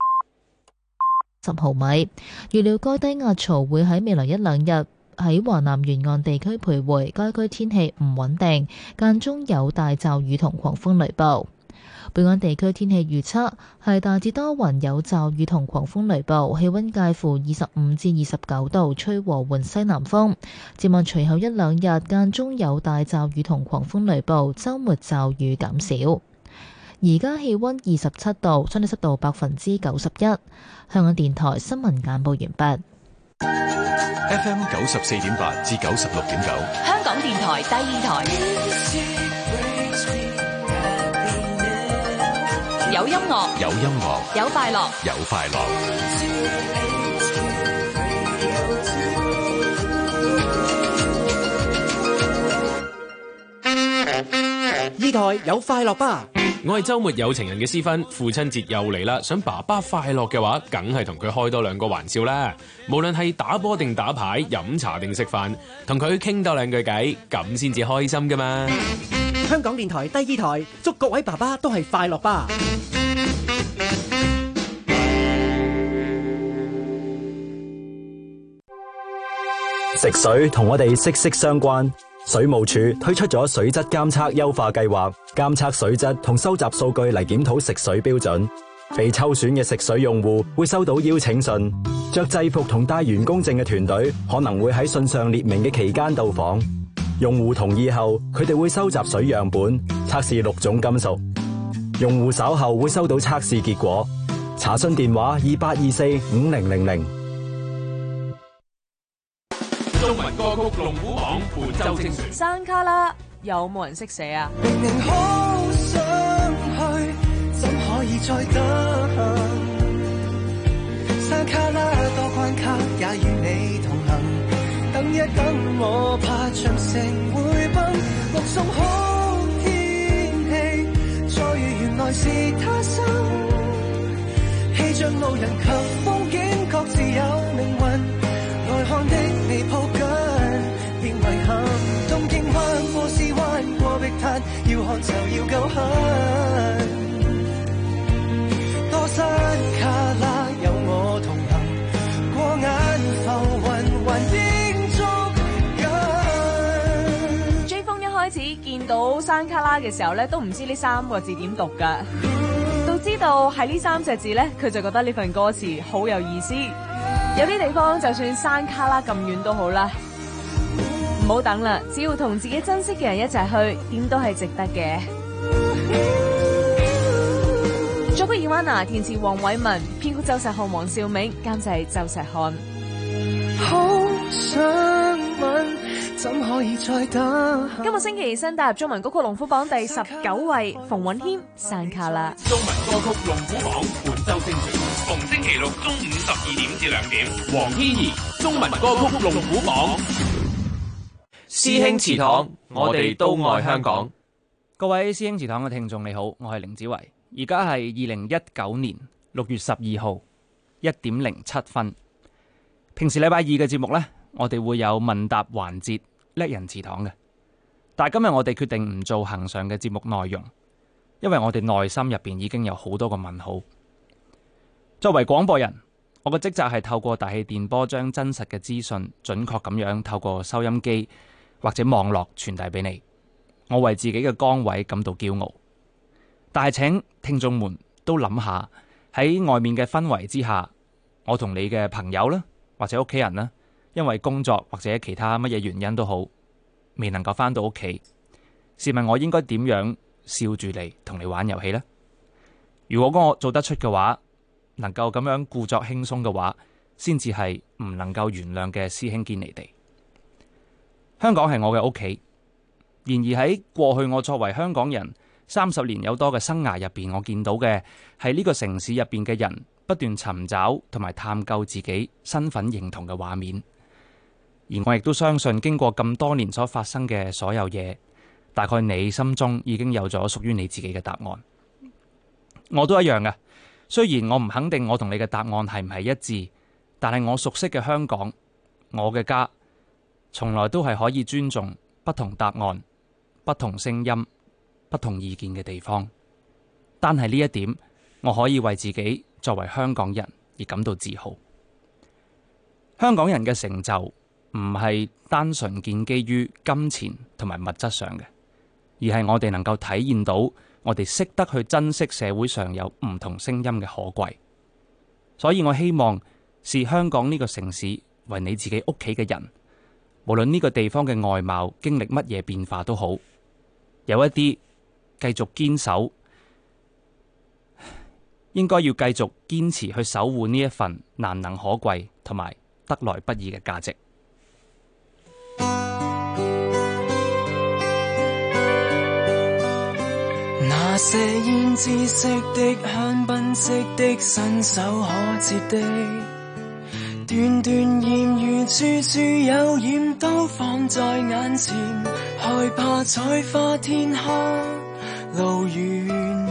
10毫米，預料該低壓槽會喺未來1-2日喺華南沿岸地區徘徊，該區天氣唔穩定，間中有大驟雨同狂風雷暴。本港地區天氣預測係大致多雲，有驟雨同狂風雷暴，氣溫介乎25至29度，吹和緩西南風。展望隨後1-2日間中有大驟雨同狂風雷暴，週末驟雨減少。而家氣溫27度，相對濕度91%。香港電台新聞簡報完畢。 FM 94.8至96.9， 香港電台第2台。有音樂， 有音樂， 有快樂， 有快樂。 二台有快樂吧。 我係週末有情人嘅私芬，父親節又嚟啦，想爸爸快樂嘅話，梗係同佢開多2個玩笑啦。無論係打波定打牌、飲茶定食飯，同佢傾多2句偈，咁先至開心噶嘛。 香港電台第二台，祝各位爸爸都係快樂吧。 食水同我哋息息相關。水務署推出咗水質監測優化計劃，監測水質同收集數據嚟檢討食水標準。被抽選嘅食水用戶會收到邀請信，着制服同帶員工證嘅團隊可能會喺信上列明嘅期間到訪。用戶同意後，佢哋會收集水樣本，測試6種金屬。用戶稍後會收到測試結果。查詢電話28245000。 中文歌曲龍虎榜本周精選。 山卡拉有冇人識寫啊？ 明明好想去，怎可以再等？山卡拉多關卡，也與你同行。等一等，我怕長城會崩。目送好天氣，再遇原來是他生。氣象路人及風景各自有命運。外看的你抱緊，別遺憾。東京灣過絲灣過碧灘，要看就要夠狠。多山卡拉有我同行，過眼浮雲還應捉緊。 J 風一開始見到山卡拉嘅時候咧，都唔知呢3個字點讀噶，到知道係呢3隻字咧，佢就覺得呢份歌詞好有意思。有啲地方就算山卡拉咁遠都好啦，唔好等啦，只要同自己珍惜嘅人一齊去，點都係值得嘅。作曲伊萬娜，填詞黃偉文，編曲周錫漢、黃兆銘，監製周錫漢。 好想問，怎可以再等？ 今個星期新打入中文歌曲龍虎榜第19位，馮允謙《山卡拉》。 中文歌曲龍虎榜本周精選。逢星期六中午12點至2點，黃天怡中文歌曲龍虎榜。 師兄祠堂，我哋都愛香港。 各位師兄祠堂嘅聽眾你好，我係凌子維，而家係2019年6月12號1點07分。平時禮拜二嘅節目呢，我哋會有問答環節叻人祠堂嘅，但係今日我哋決定唔做恆常嘅節目內容，因為我哋內心入邊已經有好多個問號。作為廣播人，我嘅職責係透過大氣電波將真實嘅資訊準確咁樣透過收音機或者網絡傳遞俾你。我為自己嘅崗位感到驕傲，但係請聽眾們都諗下，喺外面嘅氛圍之下，我同你嘅朋友啦，或者屋企人啦，因為工作或者其他乜嘢原因都好，未能夠返到屋企，試問我應該點樣笑住嚟同你玩遊戲呢？如果我做得出嘅話，能夠咁樣故作輕鬆嘅話，先至係唔能夠原諒嘅師兄堅尼地。香港係我嘅屋企，然而喺過去我作為香港人30年有多嘅生涯入邊，我見到嘅係呢個城市入邊嘅人不斷尋找同埋探究自己身份認同嘅畫面。而我亦都相信，經過咁多年所發生嘅所有嘢，大概你心中已經有咗屬於你自己嘅答案。我都一樣嘅。雖然我唔肯定我同你嘅答案係唔係一致，但係我熟悉嘅香港，我嘅家，從來都係可以尊重不同答案、不同聲音、不同意見嘅地方。單係呢一點，我可以為自己作為香港人而感到自豪。香港人嘅成就唔係單純建基於金錢同埋物質上嘅，而係我哋能夠體現到我哋識得去珍惜社會上有唔同聲音嘅可貴。所以我希望視香港呢個城市為你自己屋企嘅人，無論呢個地方嘅外貌經歷乜嘢變化都好，有一啲繼續堅守，應該要繼續堅持去守護呢一份難能可貴同埋得來不易嘅價值。 那些胭脂色的香檳色的伸手可接的，段段艷遇處處有染都放在眼前，害怕採花天黑路遠，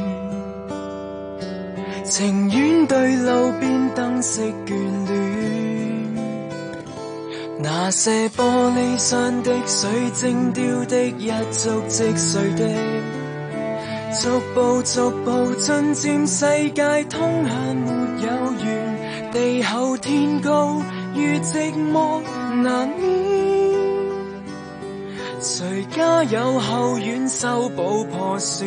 情願對路邊燈飾眷戀，那些玻璃上的水晶雕的一觸即碎的，逐步逐步進佔世界通向沒有緣，地厚天高與寂寞難免，誰家有後院修補破損，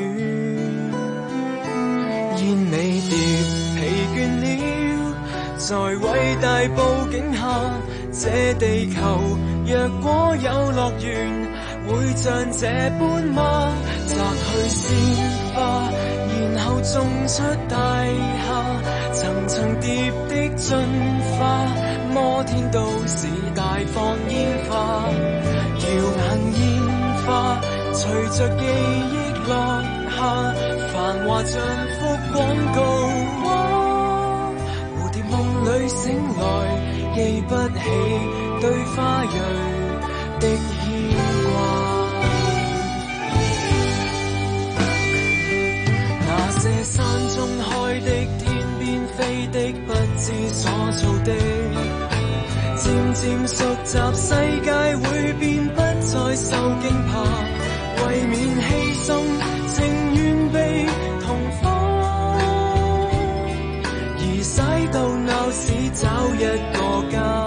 煙尾蝶疲倦了，在偉大佈景下，這地球若果有樂園，會像這般嗎？摘去鮮花，然後種出大廈，層層疊的進化，摩天都市大放煙花，耀眼煙花隨着記憶落下，繁華像幅廣告。蝴蝶夢裏醒來，記不起對花蕊的牽掛。那些山中開的，天邊飛的，不知所措的，漸漸熟習世界會變，不再受驚怕，為免犧牲，情願被同化，而使到鬧市找一個家。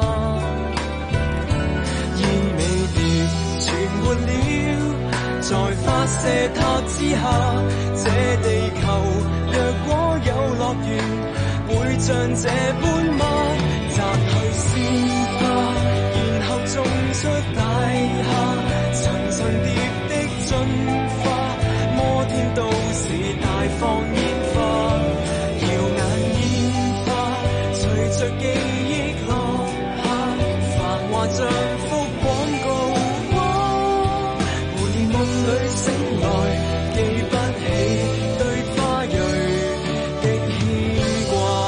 煙尾蝶存活了，在發射塔之下，這地球若果有樂園，會像這般嗎？摘去鮮花，然後種出大廈，層層疊的進化，摩天都市大放煙花，耀眼煙花隨着記憶落下，繁華像幅廣告。蝴蝶夢裏醒來，記不起對花蕊的牽掛，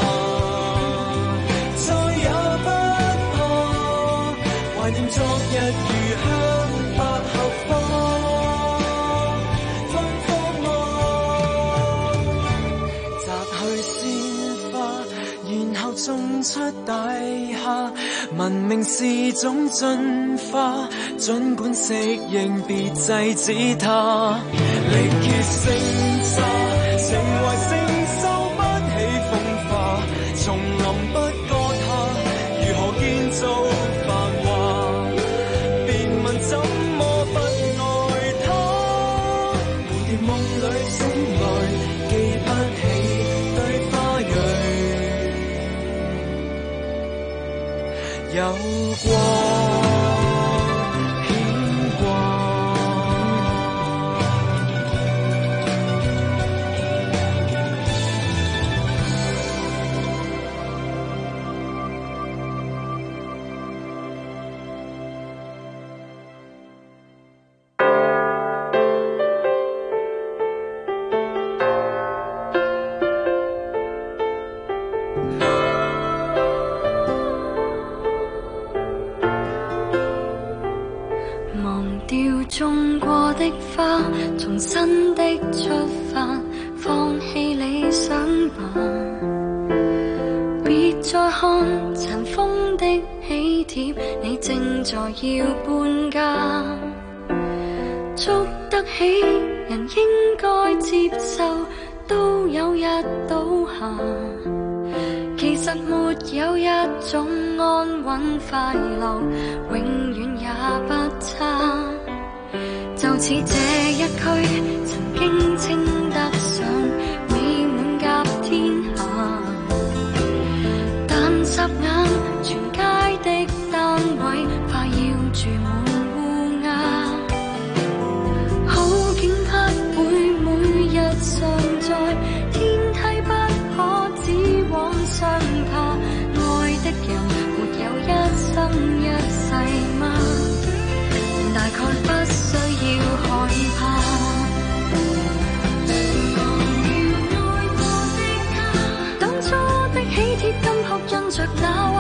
再也不怕懷念昨日如香百合花，芬芳嗎？摘去鮮花，然後種出大廈，文明是種進化，儘管適應別制止它，力竭星沙，情懷承受不起風化，叢林不割下，如何建造繁華？別問怎麼不愛它，蝴蝶夢裏醒來，記不起對花蕊有過。 種過的花，從新的出發，放棄理想吧，別再看塵封的喜帖，你正在要搬家，捉得起人應該接受，都有日倒下，其實沒有一種安穩快樂永遠也不差，就似這一區曾經稱得上美滿甲天下，但霎眼全街的單位快要住滿烏鴉，好景不會每日常在，天梯不可只往上爬，愛的人沒有一生一世嗎？大概不需要害怕，我要愛過的他，當初的喜帖金箔印着那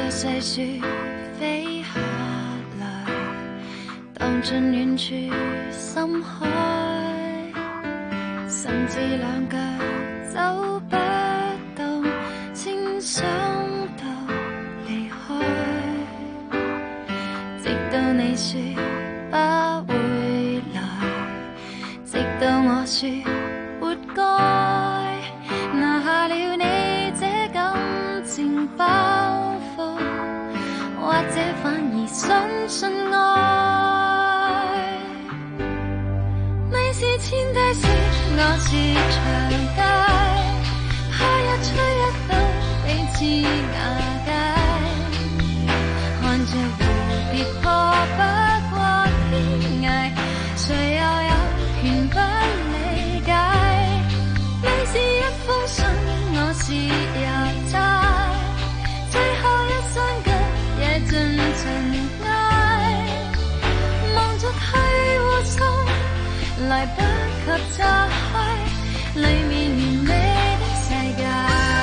着細雪飛下來，蕩進遠處深海，甚至兩腳走不動，請想到離開，直到你說不會來，直到我說活該，拿下了你這感情包袱，或者反而相信愛。你是天梯線，我是長街，開一吹一到彼此瓦解，看着蝴蝶破不過天涯，誰又有權不理解？你是一封信，我是郵差，最後一雙腳也進塵埃，望着去護送，來不及拆開裡面完美的世界。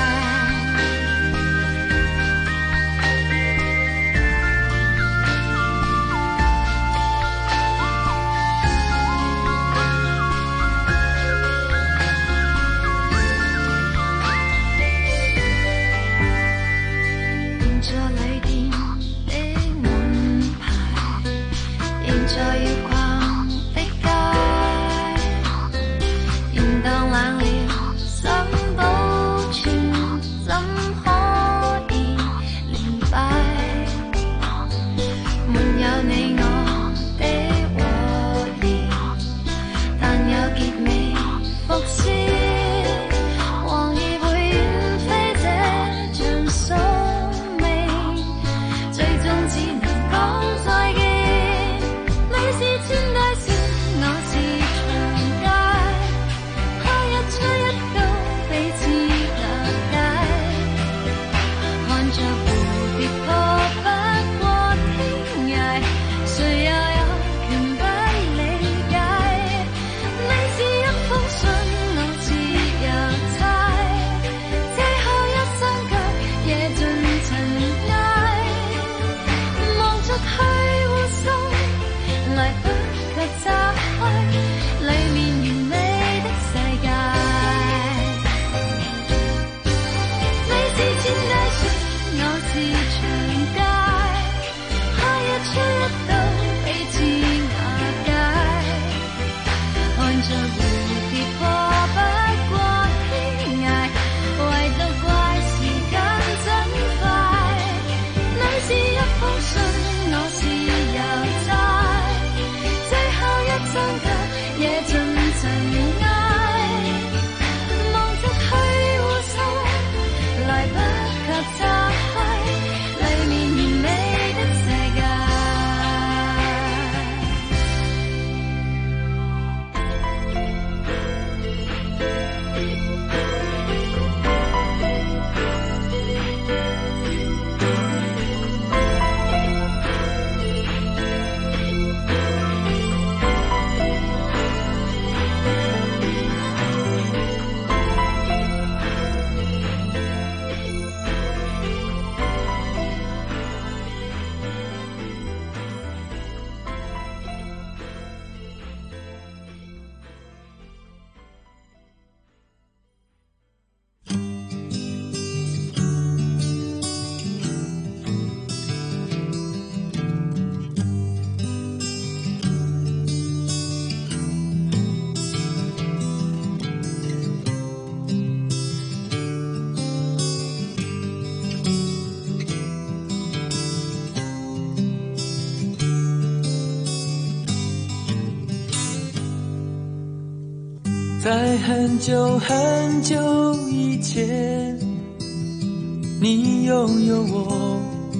在很久很久以前，你拥有我，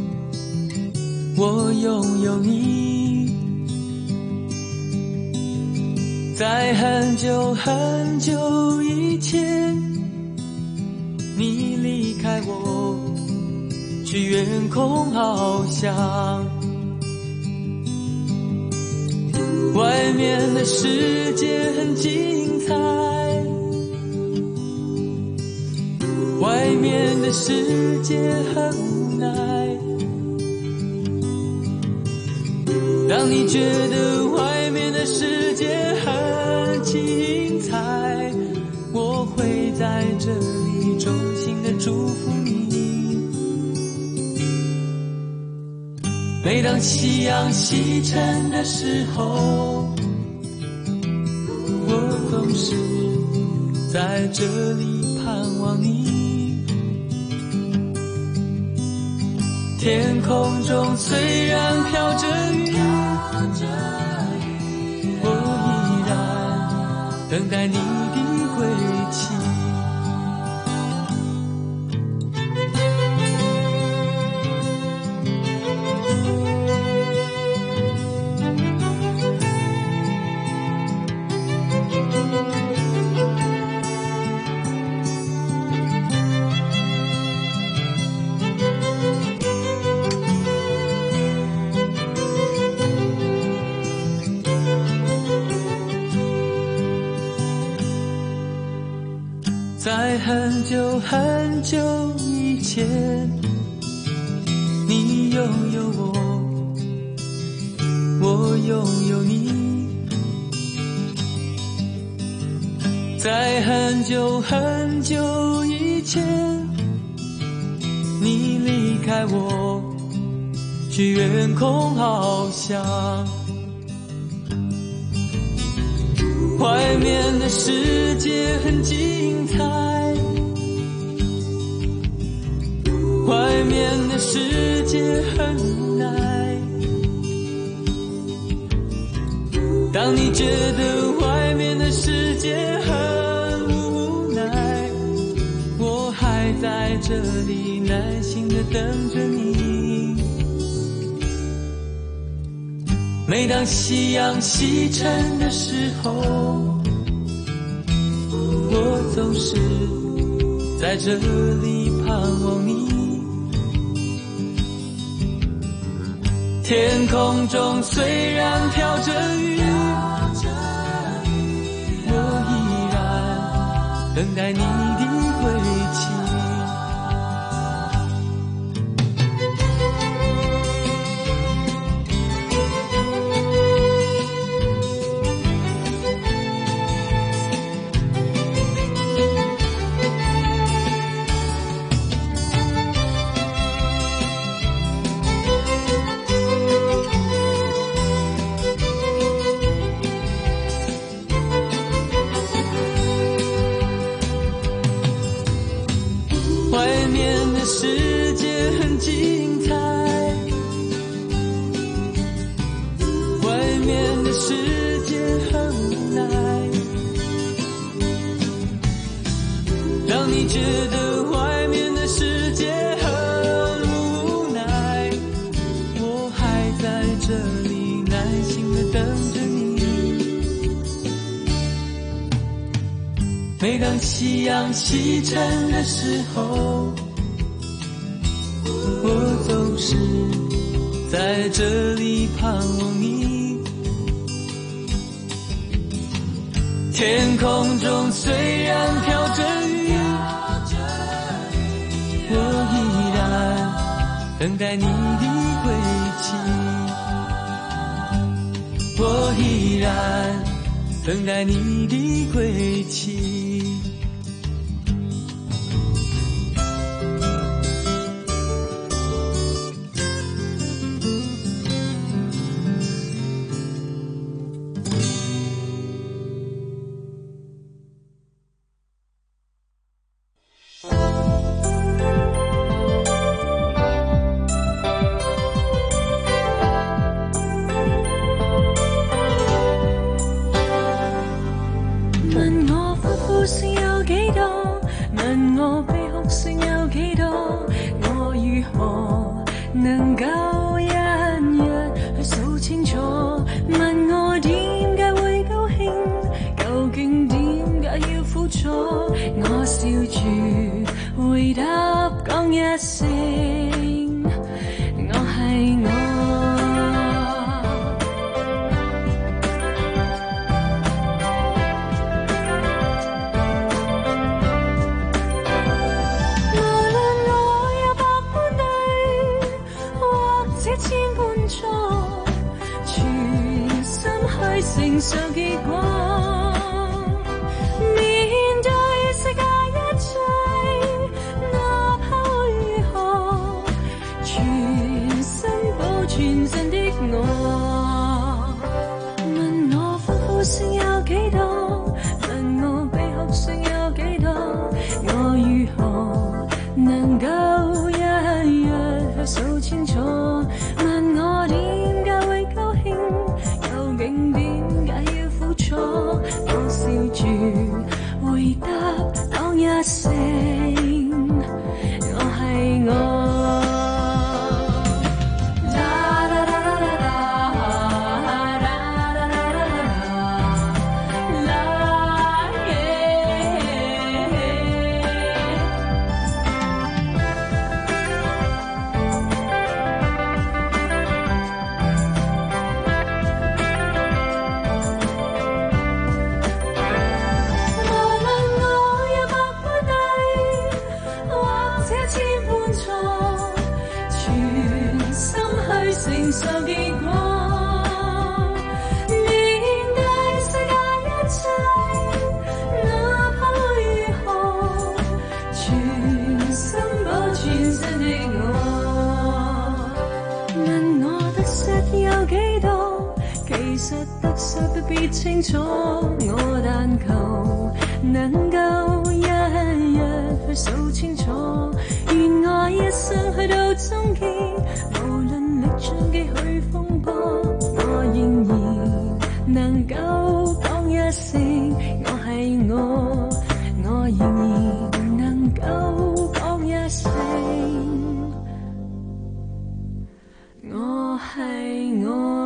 我拥有你。在很久很久以前，你离开我，去远空翱翔。外面的世界很精彩，外面的世界很无奈。当你觉得外面的世界很精彩，我会在这里衷心的祝福你。每当夕阳西沉的时候，我总是在这里盼望你。天空中虽然飘着雨，我依然等待你的归期。在很久很久以前，你拥有我，我拥有你。在很久很久以前，你离开我，去远空翱翔。外面的世界很精彩，外面的世界很无奈。当你觉得外面的世界很无奈，我还在这里耐心地等着你。每当夕阳西沉的时候，我总是在这里盼望你。天空中虽然飘着雨，我依然等待你的归期。外面的世界很精彩，外面的世界很无奈。当你觉得外面的世界很无奈，我还在这里耐心地等着你。每当夕阳西沉的时候，我总是在这里盼望你。天空中虽然飘着雨，我依然等待你的归期，我依然等待你的归期。能夠一日去數清楚，問我點解會高興，究竟點解要付出？我笑住回答講一聲，我係我。 常結果。面對世界一切，哪怕如何，全心保全真的我。問我歡呼聲有幾多？問我悲哭聲有幾多？我如何能夠一一去數清楚？問我點解會高興？究竟點解要苦楚？我笑住回答當一聲，我係我。承受結果，面對世界一切，哪怕如何，全心保全真的我。問我得失有幾多？其實得失不必清楚，我但求能夠一一去數清楚。願我一生去到終結，無論歷盡幾許風波，我仍然能夠講一聲我係我，我仍然能夠講一聲我係我。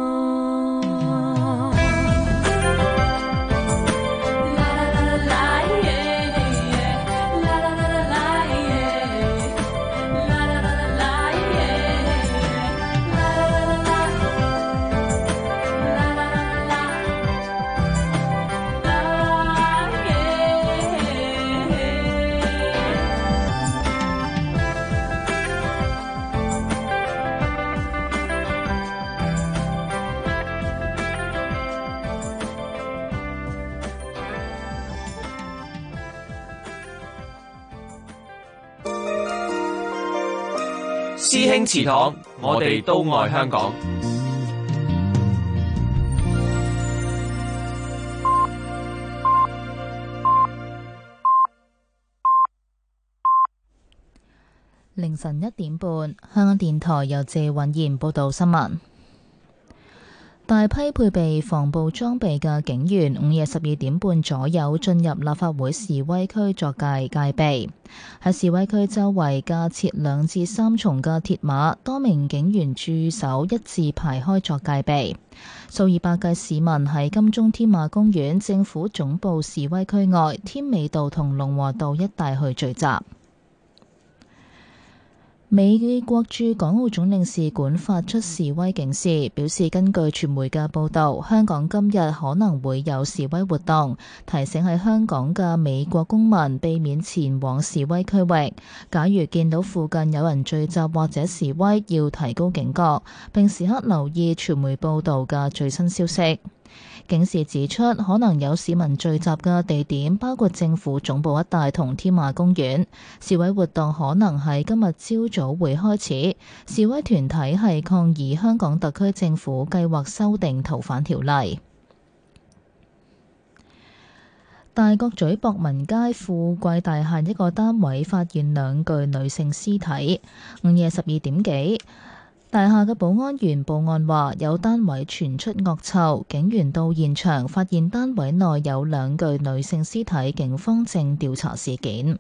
師兄祠堂，我哋都愛香港。 凌晨1點半，香港電台由謝允賢報道新聞。大批配備防暴裝備嘅警員午夜12點半左右進入立法會示威區作戒備。喺示威區周圍架設2至3重嘅鐵馬，多名警員駐守一字排開作戒備。數以百計市民喺金鐘添馬公園、政府總部示威區外、添美道同龍和道一帶去聚集。美國駐港澳總領事館發出示威警示，表示根據傳媒嘅報導，香港今日可能會有示威活動，提醒喺香港嘅美國公民避免前往示威區域。假如見到附近有人聚集或者示威，要提高警覺，並時刻留意傳媒報導嘅最新消息。警示指出，可能有市民聚集嘅地點包括政府總部一帶同添馬公園。示威活動可能喺今日朝早會開始。示威團體係抗議香港特區政府計劃修訂逃犯條例。大角咀博文街富貴大廈一個單位發現2具女性屍體。午夜12點幾，大廈嘅保安員報案話有單位傳出惡臭，警員到現場發現單位內有2具女性屍體，警方正調查事件。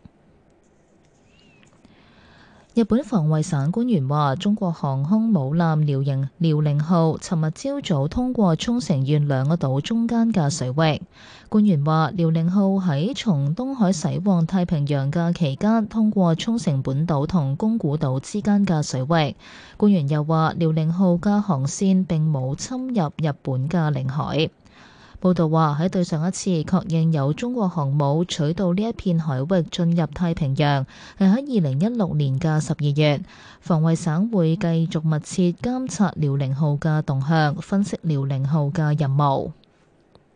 日本防衛省官員話，中國航空母艦遼寧號尋日朝早通過沖繩縣2個島中間嘅水域。官員話，遼寧號喺從東海駛往太平洋嘅期間，通過沖繩本島同宮古島之間嘅水域。官員又話，遼寧號嘅航線並冇侵入日本嘅領海。報道話，喺對上一次確認有中國航母取道呢一片海域進入太平洋，係喺2016年嘅12月。防衛省會繼續密切監察遼寧號嘅動向，分析遼寧號嘅任務。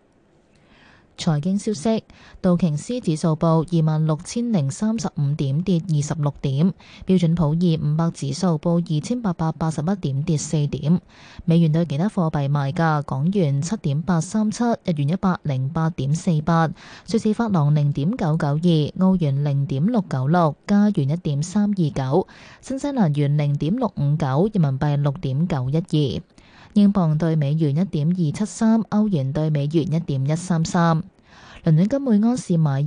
財經消息，道瓊斯指數報26,035點，跌26點；標準普爾500指數報2,881點，跌4點。美元對其他貨幣賣價：港元7.837，日元108.48，瑞士法郎0.992，澳元0.696，加元1.329，新西蘭元0.659，人民幣6.912。英鎊對美元1.273，歐元對美元1.133。倫敦金每盎司買入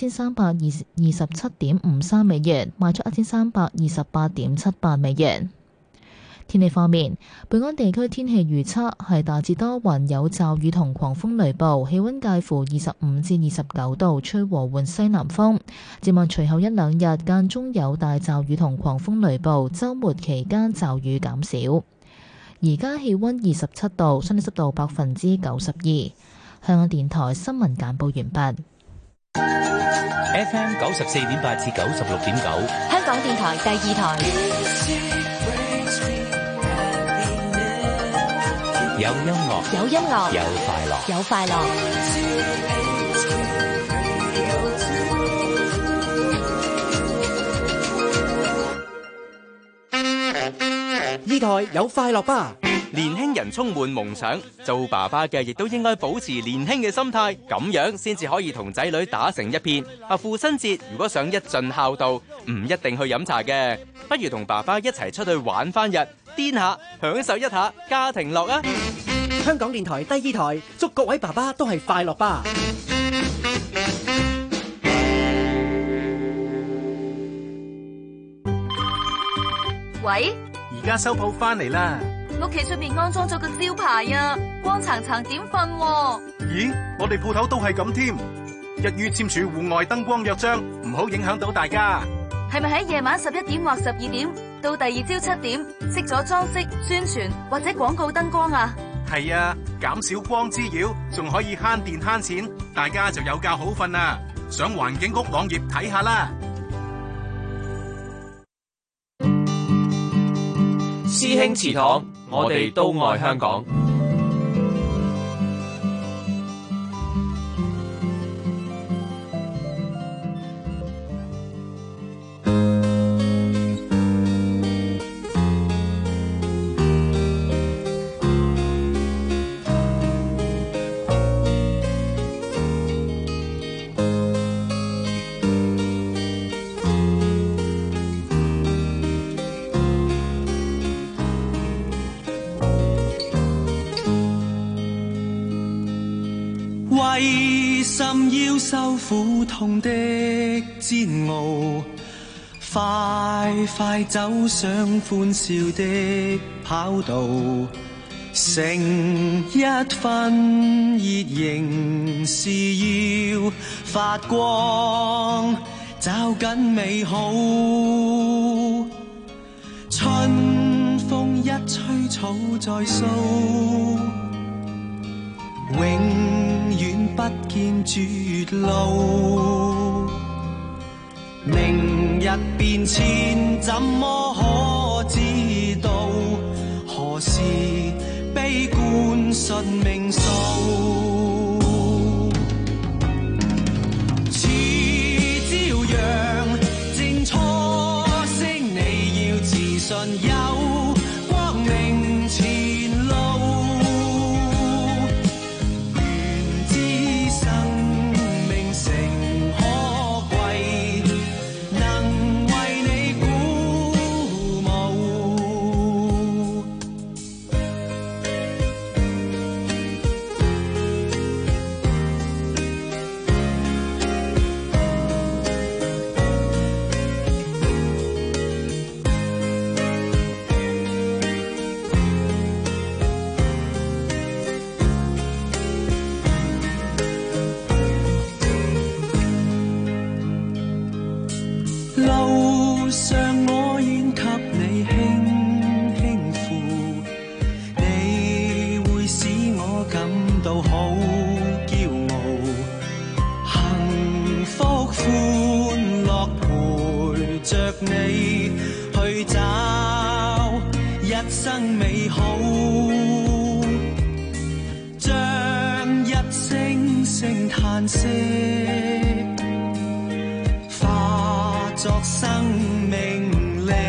1327.53美元，賣出1328.78美元。天氣方面，本港地區天氣預測係大致多雲，有驟雨同狂風雷暴，氣溫介乎25至29度，吹和緩西南風。展望隨後一兩日間中有大驟雨同狂風雷暴，週末期間驟雨減少。而家氣溫27度，相對濕度92%。香港電台新聞簡報完畢。 FM 94.8至96.9， 香港電台第二台。 有音樂， 有音樂， 有快樂， 有快樂。 二台有快樂吧。 年輕人充滿夢想，做爸爸嘅亦都應該保持年輕嘅心態，咁樣先至可以同仔女打成一片。父親節如果想一盡孝道，唔一定去飲茶嘅，不如同爸爸一齊出去玩翻日，癲下，享受一下家庭樂啊！ 香港電台第二台，祝各位爸爸都係快樂吧。 喂， 而家收鋪翻嚟啦。 屋企出面安裝咗個招牌啊，光層層點瞓？ 咦，我哋鋪頭都係咁添。一於簽署戶外燈光約章，唔好影響到大家。 係咪喺夜晚11點或12點到第二朝7點熄咗裝飾、宣傳或者廣告燈光啊？ 係啊，減少光滋擾，仲可以慳電慳錢，大家就有覺好瞓啦。上環境局網頁睇下啦。 師兄祠堂，我哋都愛香港。 為甚要受苦痛的煎熬？快快走上歡笑的跑道，成一分熱仍是要發光，找緊美好。春風一吹草再蘇，永遠不見絕路，明日變遷怎麼可知道？何時悲觀信命數？似朝陽正初升，你要自信有光明前路。路上我願給你輕輕扶，你會使我感到好驕傲。幸福歡樂陪着你去找一生美好，將一聲聲嘆嘆息，化作生命力，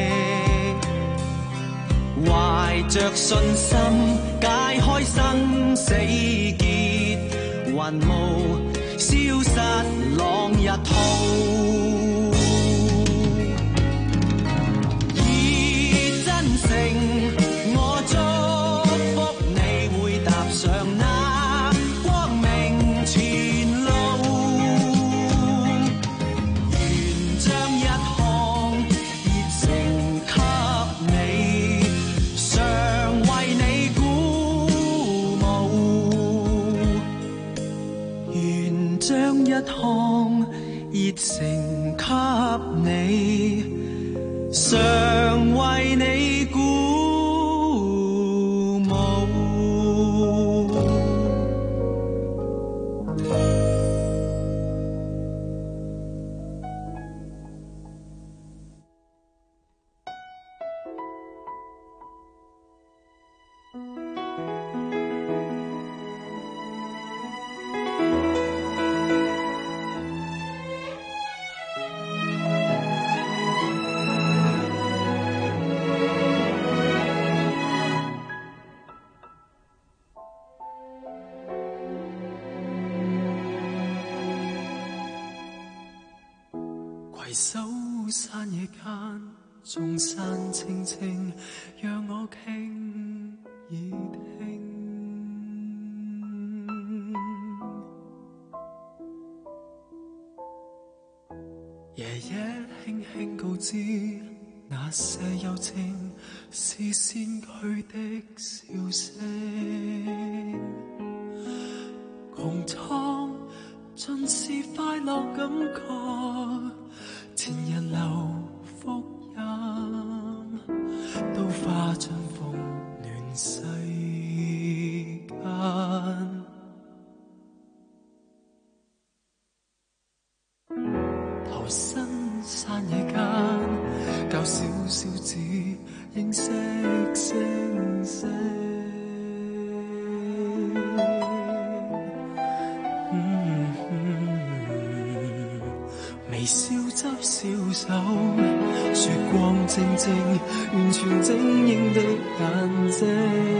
懷着信心解開生死結，雲霧消失朗日浩，以真誠我祝福你會踏上那光明前路，願將一項熱誠給你，常為你鼓舞，願將一項熱誠給你，常為你鼓舞。攜手山野間，眾山青青，讓我傾耳聽。爺爺輕輕告知，那些幽情是仙居的笑聲，共湯盡是快樂感覺。前人留福音，都化盡逢暖世間。投身山野間，教小小子認識星星。微笑執小手，雪光靜靜，完全晶瑩的眼睛。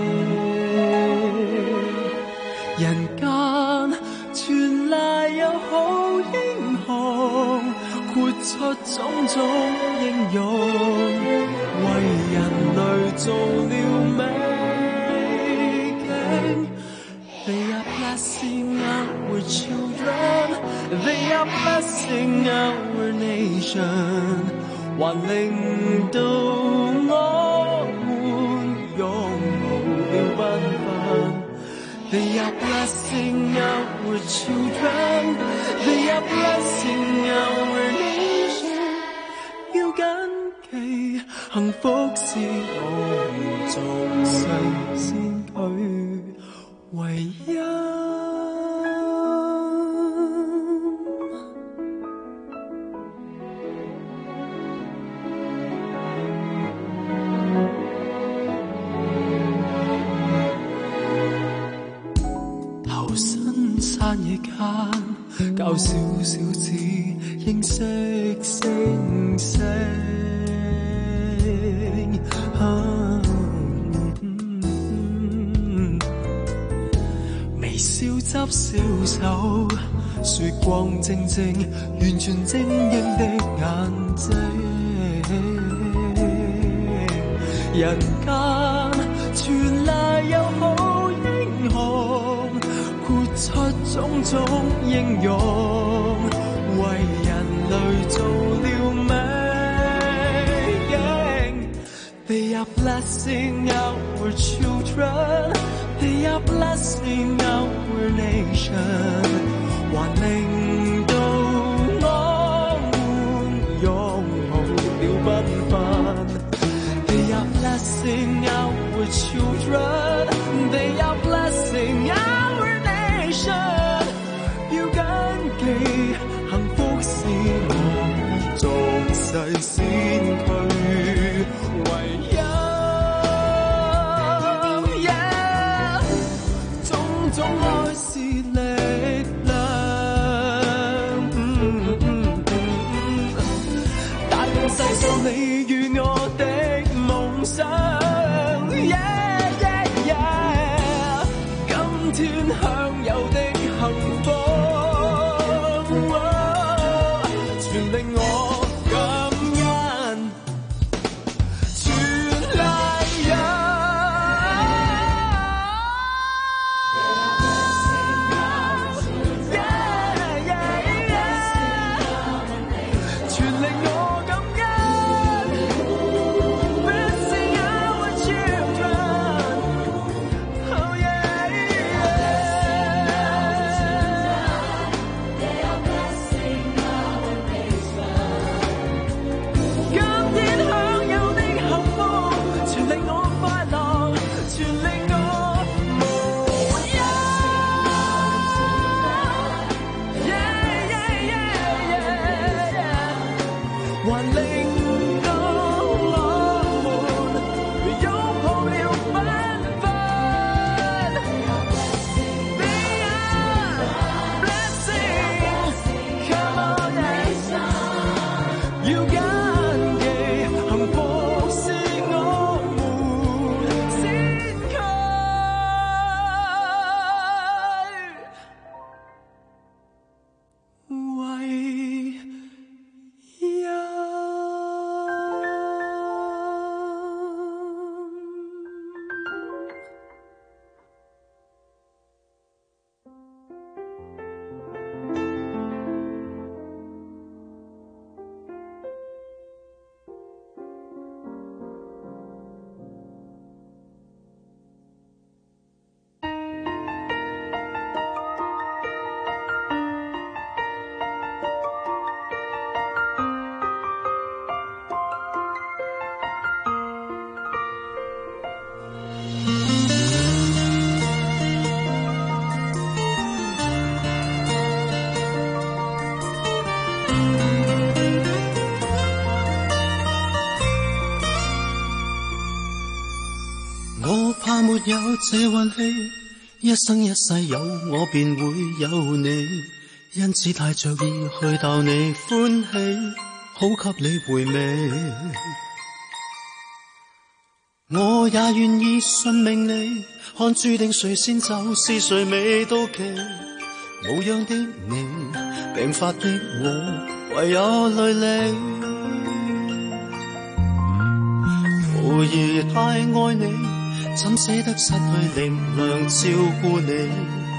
人間傳來有好英雄，豁出種種英勇，為人類做了美景。They are blessing our children, they are blessing our nation， 還令到我們擁抱了繽紛。They are blessing our children, they are blessing our nation， 要謹記幸福是我們眾世先驅唯一。投身山野間，教小小子認識星星。微笑執小手，雪光靜靜，完全晶瑩的眼睛。人間傳來有好英雄，豁出種種英勇，為人類做了美景。They are blessing our children, they are blessing our nation， 還令到我們擁抱了繽紛。They are blessing our children, they are blessing our nation， 要謹記幸福是我眾世先驅唯一。種種愛是力量。 全令我感恩，全賴人。 沒有這運氣，一生一世有我便會有你，因此太着意去逗你歡喜，好給你回味。我也願意順命你，看注定誰先走是誰未到期，無恙的你，病發的我，唯有淚離。無疑太愛你，怎捨得失去力量照顧你？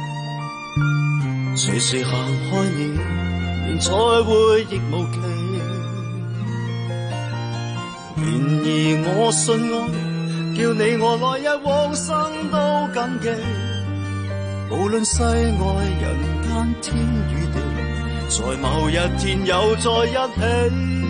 隨時行開你，連再會亦無期。然而我信愛，叫你我來日往生都謹記。無論世外人間天與地，在某一天又再一起。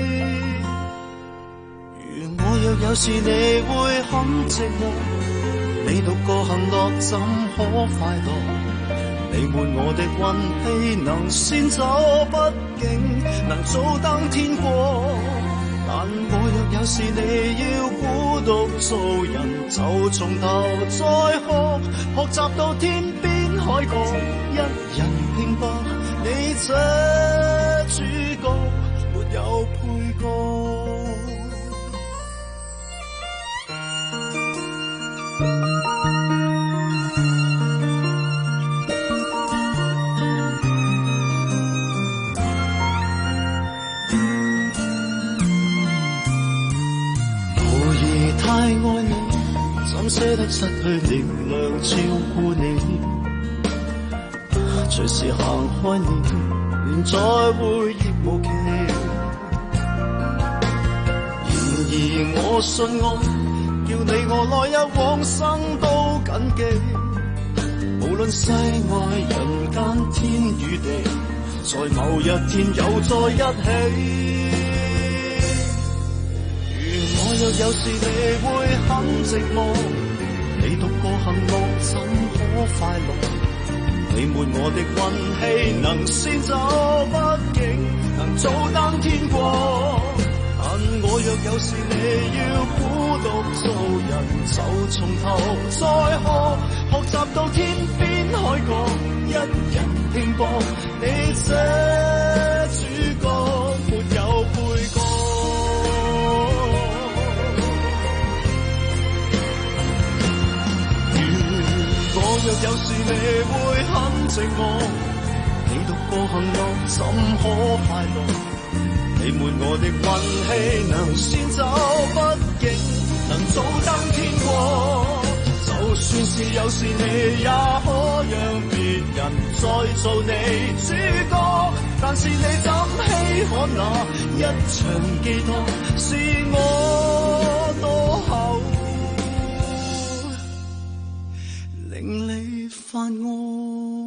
我若有時你會很寂寞，你獨個行樂怎可快樂？你滿我的運氣能先走，畢竟能早登天國。但我若有時你要孤獨做人，就從頭再學習到天邊海角，一人拼搏。你這主角沒有配角。太愛你，怎捨得失去力量照顧你？隨時行開你，連再會亦無期。然而我信愛，叫你我來日往生都謹記。無論世外人間天與地，在某一天又再一起。若有時你會很寂寞，你獨個行樂怎可快樂？你沒我的運氣能先走，畢竟能早登天國。但我若有時你要孤獨做人，就從頭再學習到天邊海角，一人拼搏。你這主角沒有配角。若有時你會很寂寞，你獨個個行樂怎可快樂？你滿我的運氣能先走，畢竟能早登天國。就算是有時你也可讓別人再做你主角，但是你怎稀罕那一場寄託，是我多口令你犯我。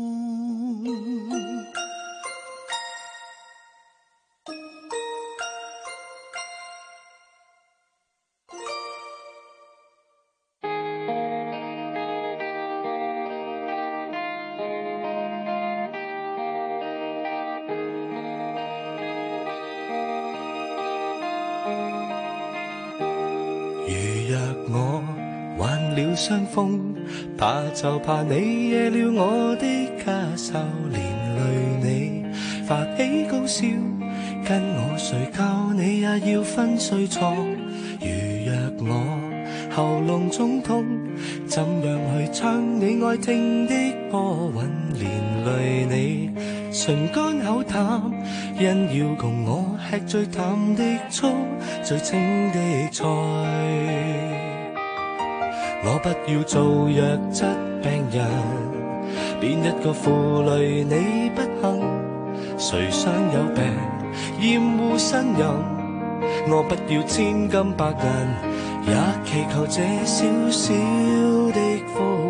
相逢，怕就怕你惹了我的家愁，連累你發起高燒，跟我睡覺你也要分睡床。如若我喉嚨中痛，怎樣去唱你愛聽的歌韻，連累你唇乾口淡，因要共我吃最淡的醋，最清的菜。我不要做弱質病人，邊一個負累你不幸？誰想有病厭惡呻吟？我不要千金百銀，也祈求這小小的福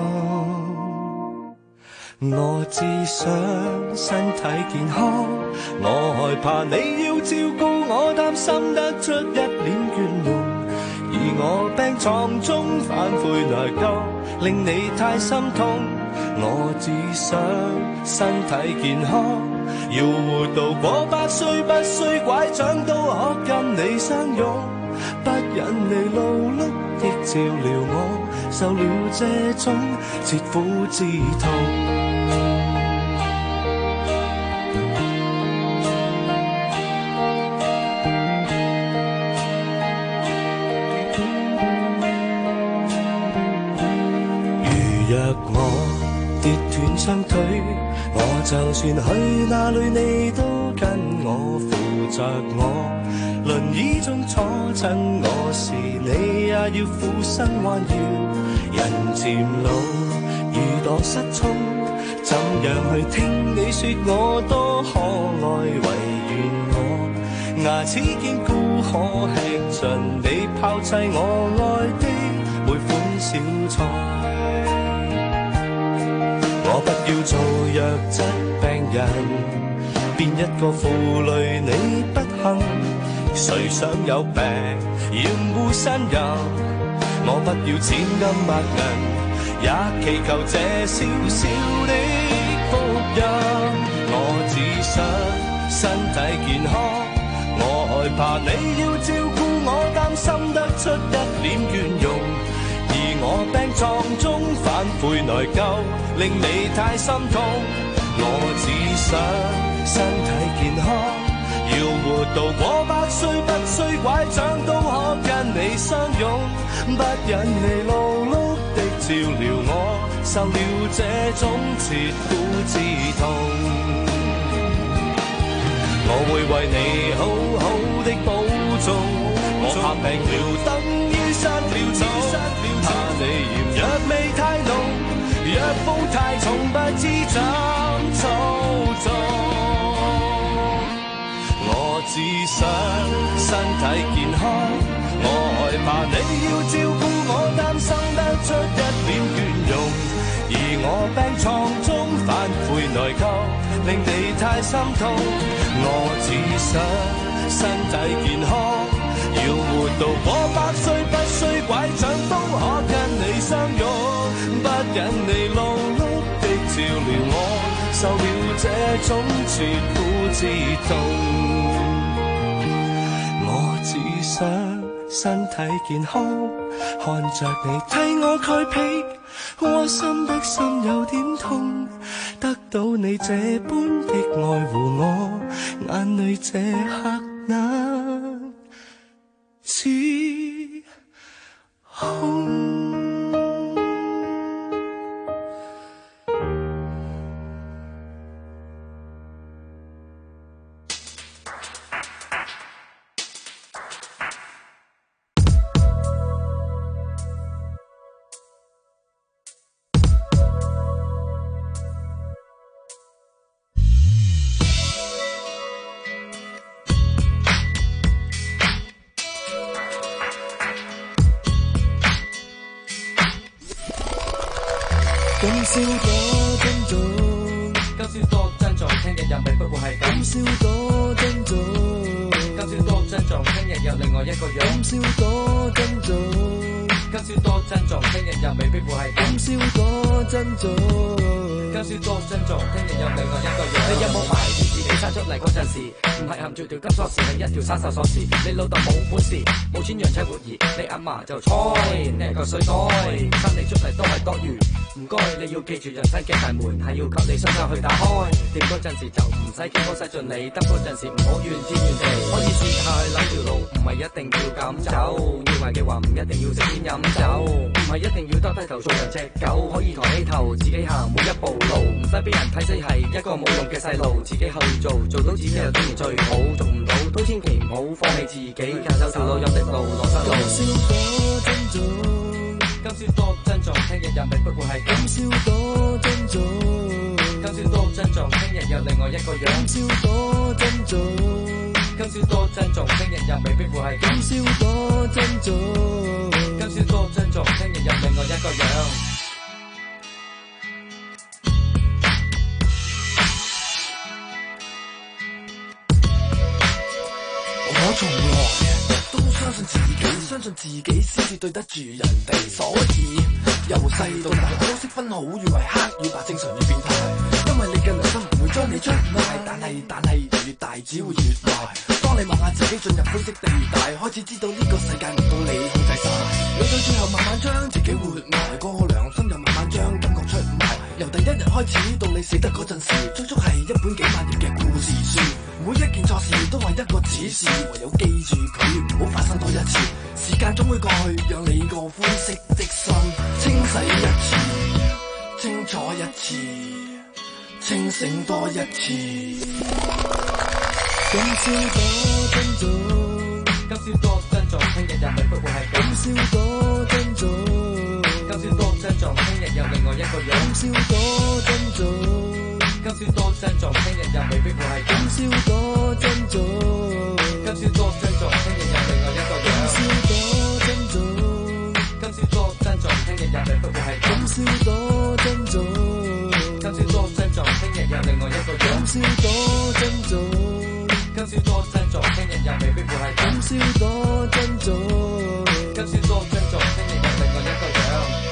音。我只想身體健康，我害怕你要照顧我，擔心得出一臉倦容。而我病床中反悔內疚，令你太心痛。我只想身體健康，要活到過100歲，不需拐杖都可跟你相擁。不忍你勞碌的照料我，受了這種切膚之痛。雙腿，我就算去哪裏，你都跟我扶着我。輪椅中坐親我時，你也要俯身彎腰。人漸老，如墮失聰，怎樣去聽你說我多可愛？唯願我牙齒堅固，可吃盡你拋棄我愛的每款小菜。我不要做弱質病人，邊一個負累你不幸？誰想有病厭惡呻吟？我不要千金百銀，也祈求這小小的福音。我只想身體健康，我害怕你要照顧我，擔心得出一臉倦容。而我病床中反悔內疚，令你太心痛。我只想身體健康，要活到過100歲，不需拐杖都可跟你相擁。不忍你勞碌的照料我，受了這種切膚之痛。我會為你好好的保重，我怕病了等於失了蹤。怕你嫌藥味太濃，藥風太重，不知怎操縱。我只想身體健康，我害怕你要照顧我，擔心得出一臉倦容。而我病床中反悔內疚，令你太心痛。我只想身體健康，要活到過100歲，不需拐杖都可跟你相擁。不忍你勞碌的照料我，受了這種切膚之痛。我只想身體健康，看着你替我蓋被，窩心的心有點痛。得到你這般的愛護我，眼淚這刻難自控。 宵多珍重， 今宵多珍重，聽日又未必會係咁。 今宵多珍重， 今宵多珍重，聽日有另外一個樣。 今宵多珍重， 今宵多珍重，聽日又未必會係咁。 今宵多珍重， 今宵多珍重，聽日有另外一個樣。你有冇懷疑自己生出嚟嗰陣時，唔係含住條金鎖匙，係一條生鏽鎖匙？你老豆冇本事，冇錢養妻活兒，你阿嫲就菜，你係個水袋，生你出嚟都係多餘。唔該，你要記住人生嘅大門係要靠你雙手去打開。掂嗰陣時就唔使見我使盡你，得嗰陣時唔好怨天怨地。可以試下去諗條路，唔係一定要咁走。要壞嘅話唔一定要食煙飲酒，唔係一定要耷低頭做人隻狗。可以抬起頭自己行每一步路，唔使俾人睇死係一個冇用嘅細路。自己去做，做到自己就當然最好。做唔到都千祈唔好放棄自己，行走條路有的路來失路。 今宵多珍重， 今宵多珍重，聽日又未必會係咁。 今宵多珍重， 今宵多珍重，聽日有另外一個樣。 今宵多珍重， 今宵多珍重，聽日又未必會係咁。 今宵多珍重， 今宵多珍重，聽日有另外一個樣。 我從來都相信自己，相信自己先至對得住人哋，所以由細到大我都識分好與壞，黑與白，正常與變態。因為你嘅良心唔會將你出賣，但係越大只會越壞。當你望下自己進入灰色地帶，開始知道呢個世界唔到你控制晒。你到最後慢慢將自己活埋，個良心又慢慢將感覺出賣。由第一日開始到你死得嗰陣時，足足係一本幾萬頁嘅故事書。每一件錯事都係一個指示，唯有記住佢，唔好發生多一次。時間總會過去，讓你個灰色的心清洗一次，清楚一次，清醒多一次。今宵多珍重， 今宵多珍重，聽日又未必會係咁。 今宵多珍重， 今宵多珍重，聽日有另外一個樣。 今宵多珍重， 今宵多珍重，聽日又未必會係咁。 今宵多珍重， 今宵多珍重，聽日有另外一個樣。 今宵多珍重， 今宵多珍重，聽日又未必會係咁。 今宵多珍重， 今宵多珍重，聽日有另外一個樣。 今宵多珍重， 今宵多珍重，聽日又未必會係咁。 今宵多珍重， 今宵多珍重，聽日有另外一個樣。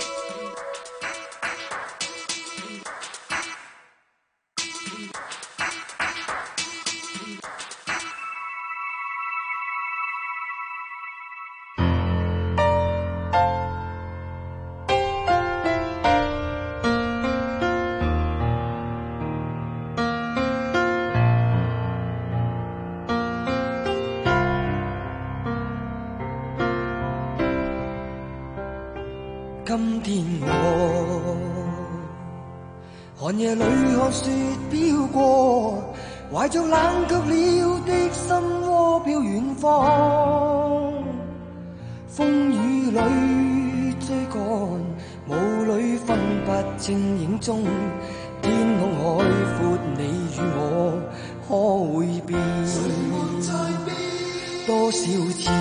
今天我寒夜裏看雪飄過，懷着冷卻了的心窩飄遠方。風雨裏追趕，霧裏分不清影蹤。天空海闊，你與我可會變？多少次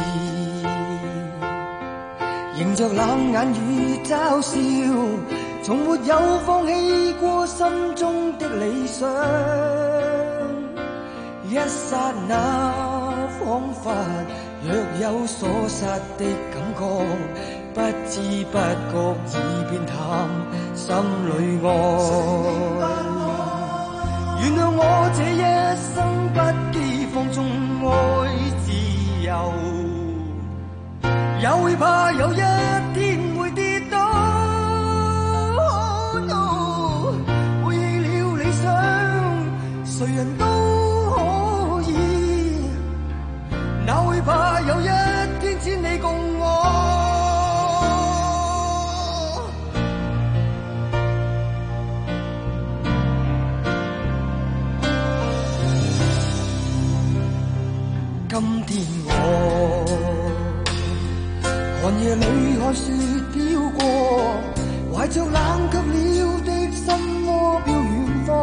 迎着冷眼與嘲笑，從沒有放棄過心中的理想。一剎那彷彿若有所失的感覺，不知不覺已變淡心裏愛。原諒我這一生不羈放縱愛自由，也會怕有一天會跌倒。Oh no， 背棄了理想，誰人都可以，哪會怕有一天只你共我。今天我寒夜裏看雪飄過，懷着冷卻了的心窩飄遠方。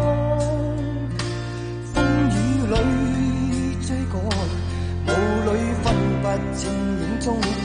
風雨裏追趕，霧裏分不清影蹤。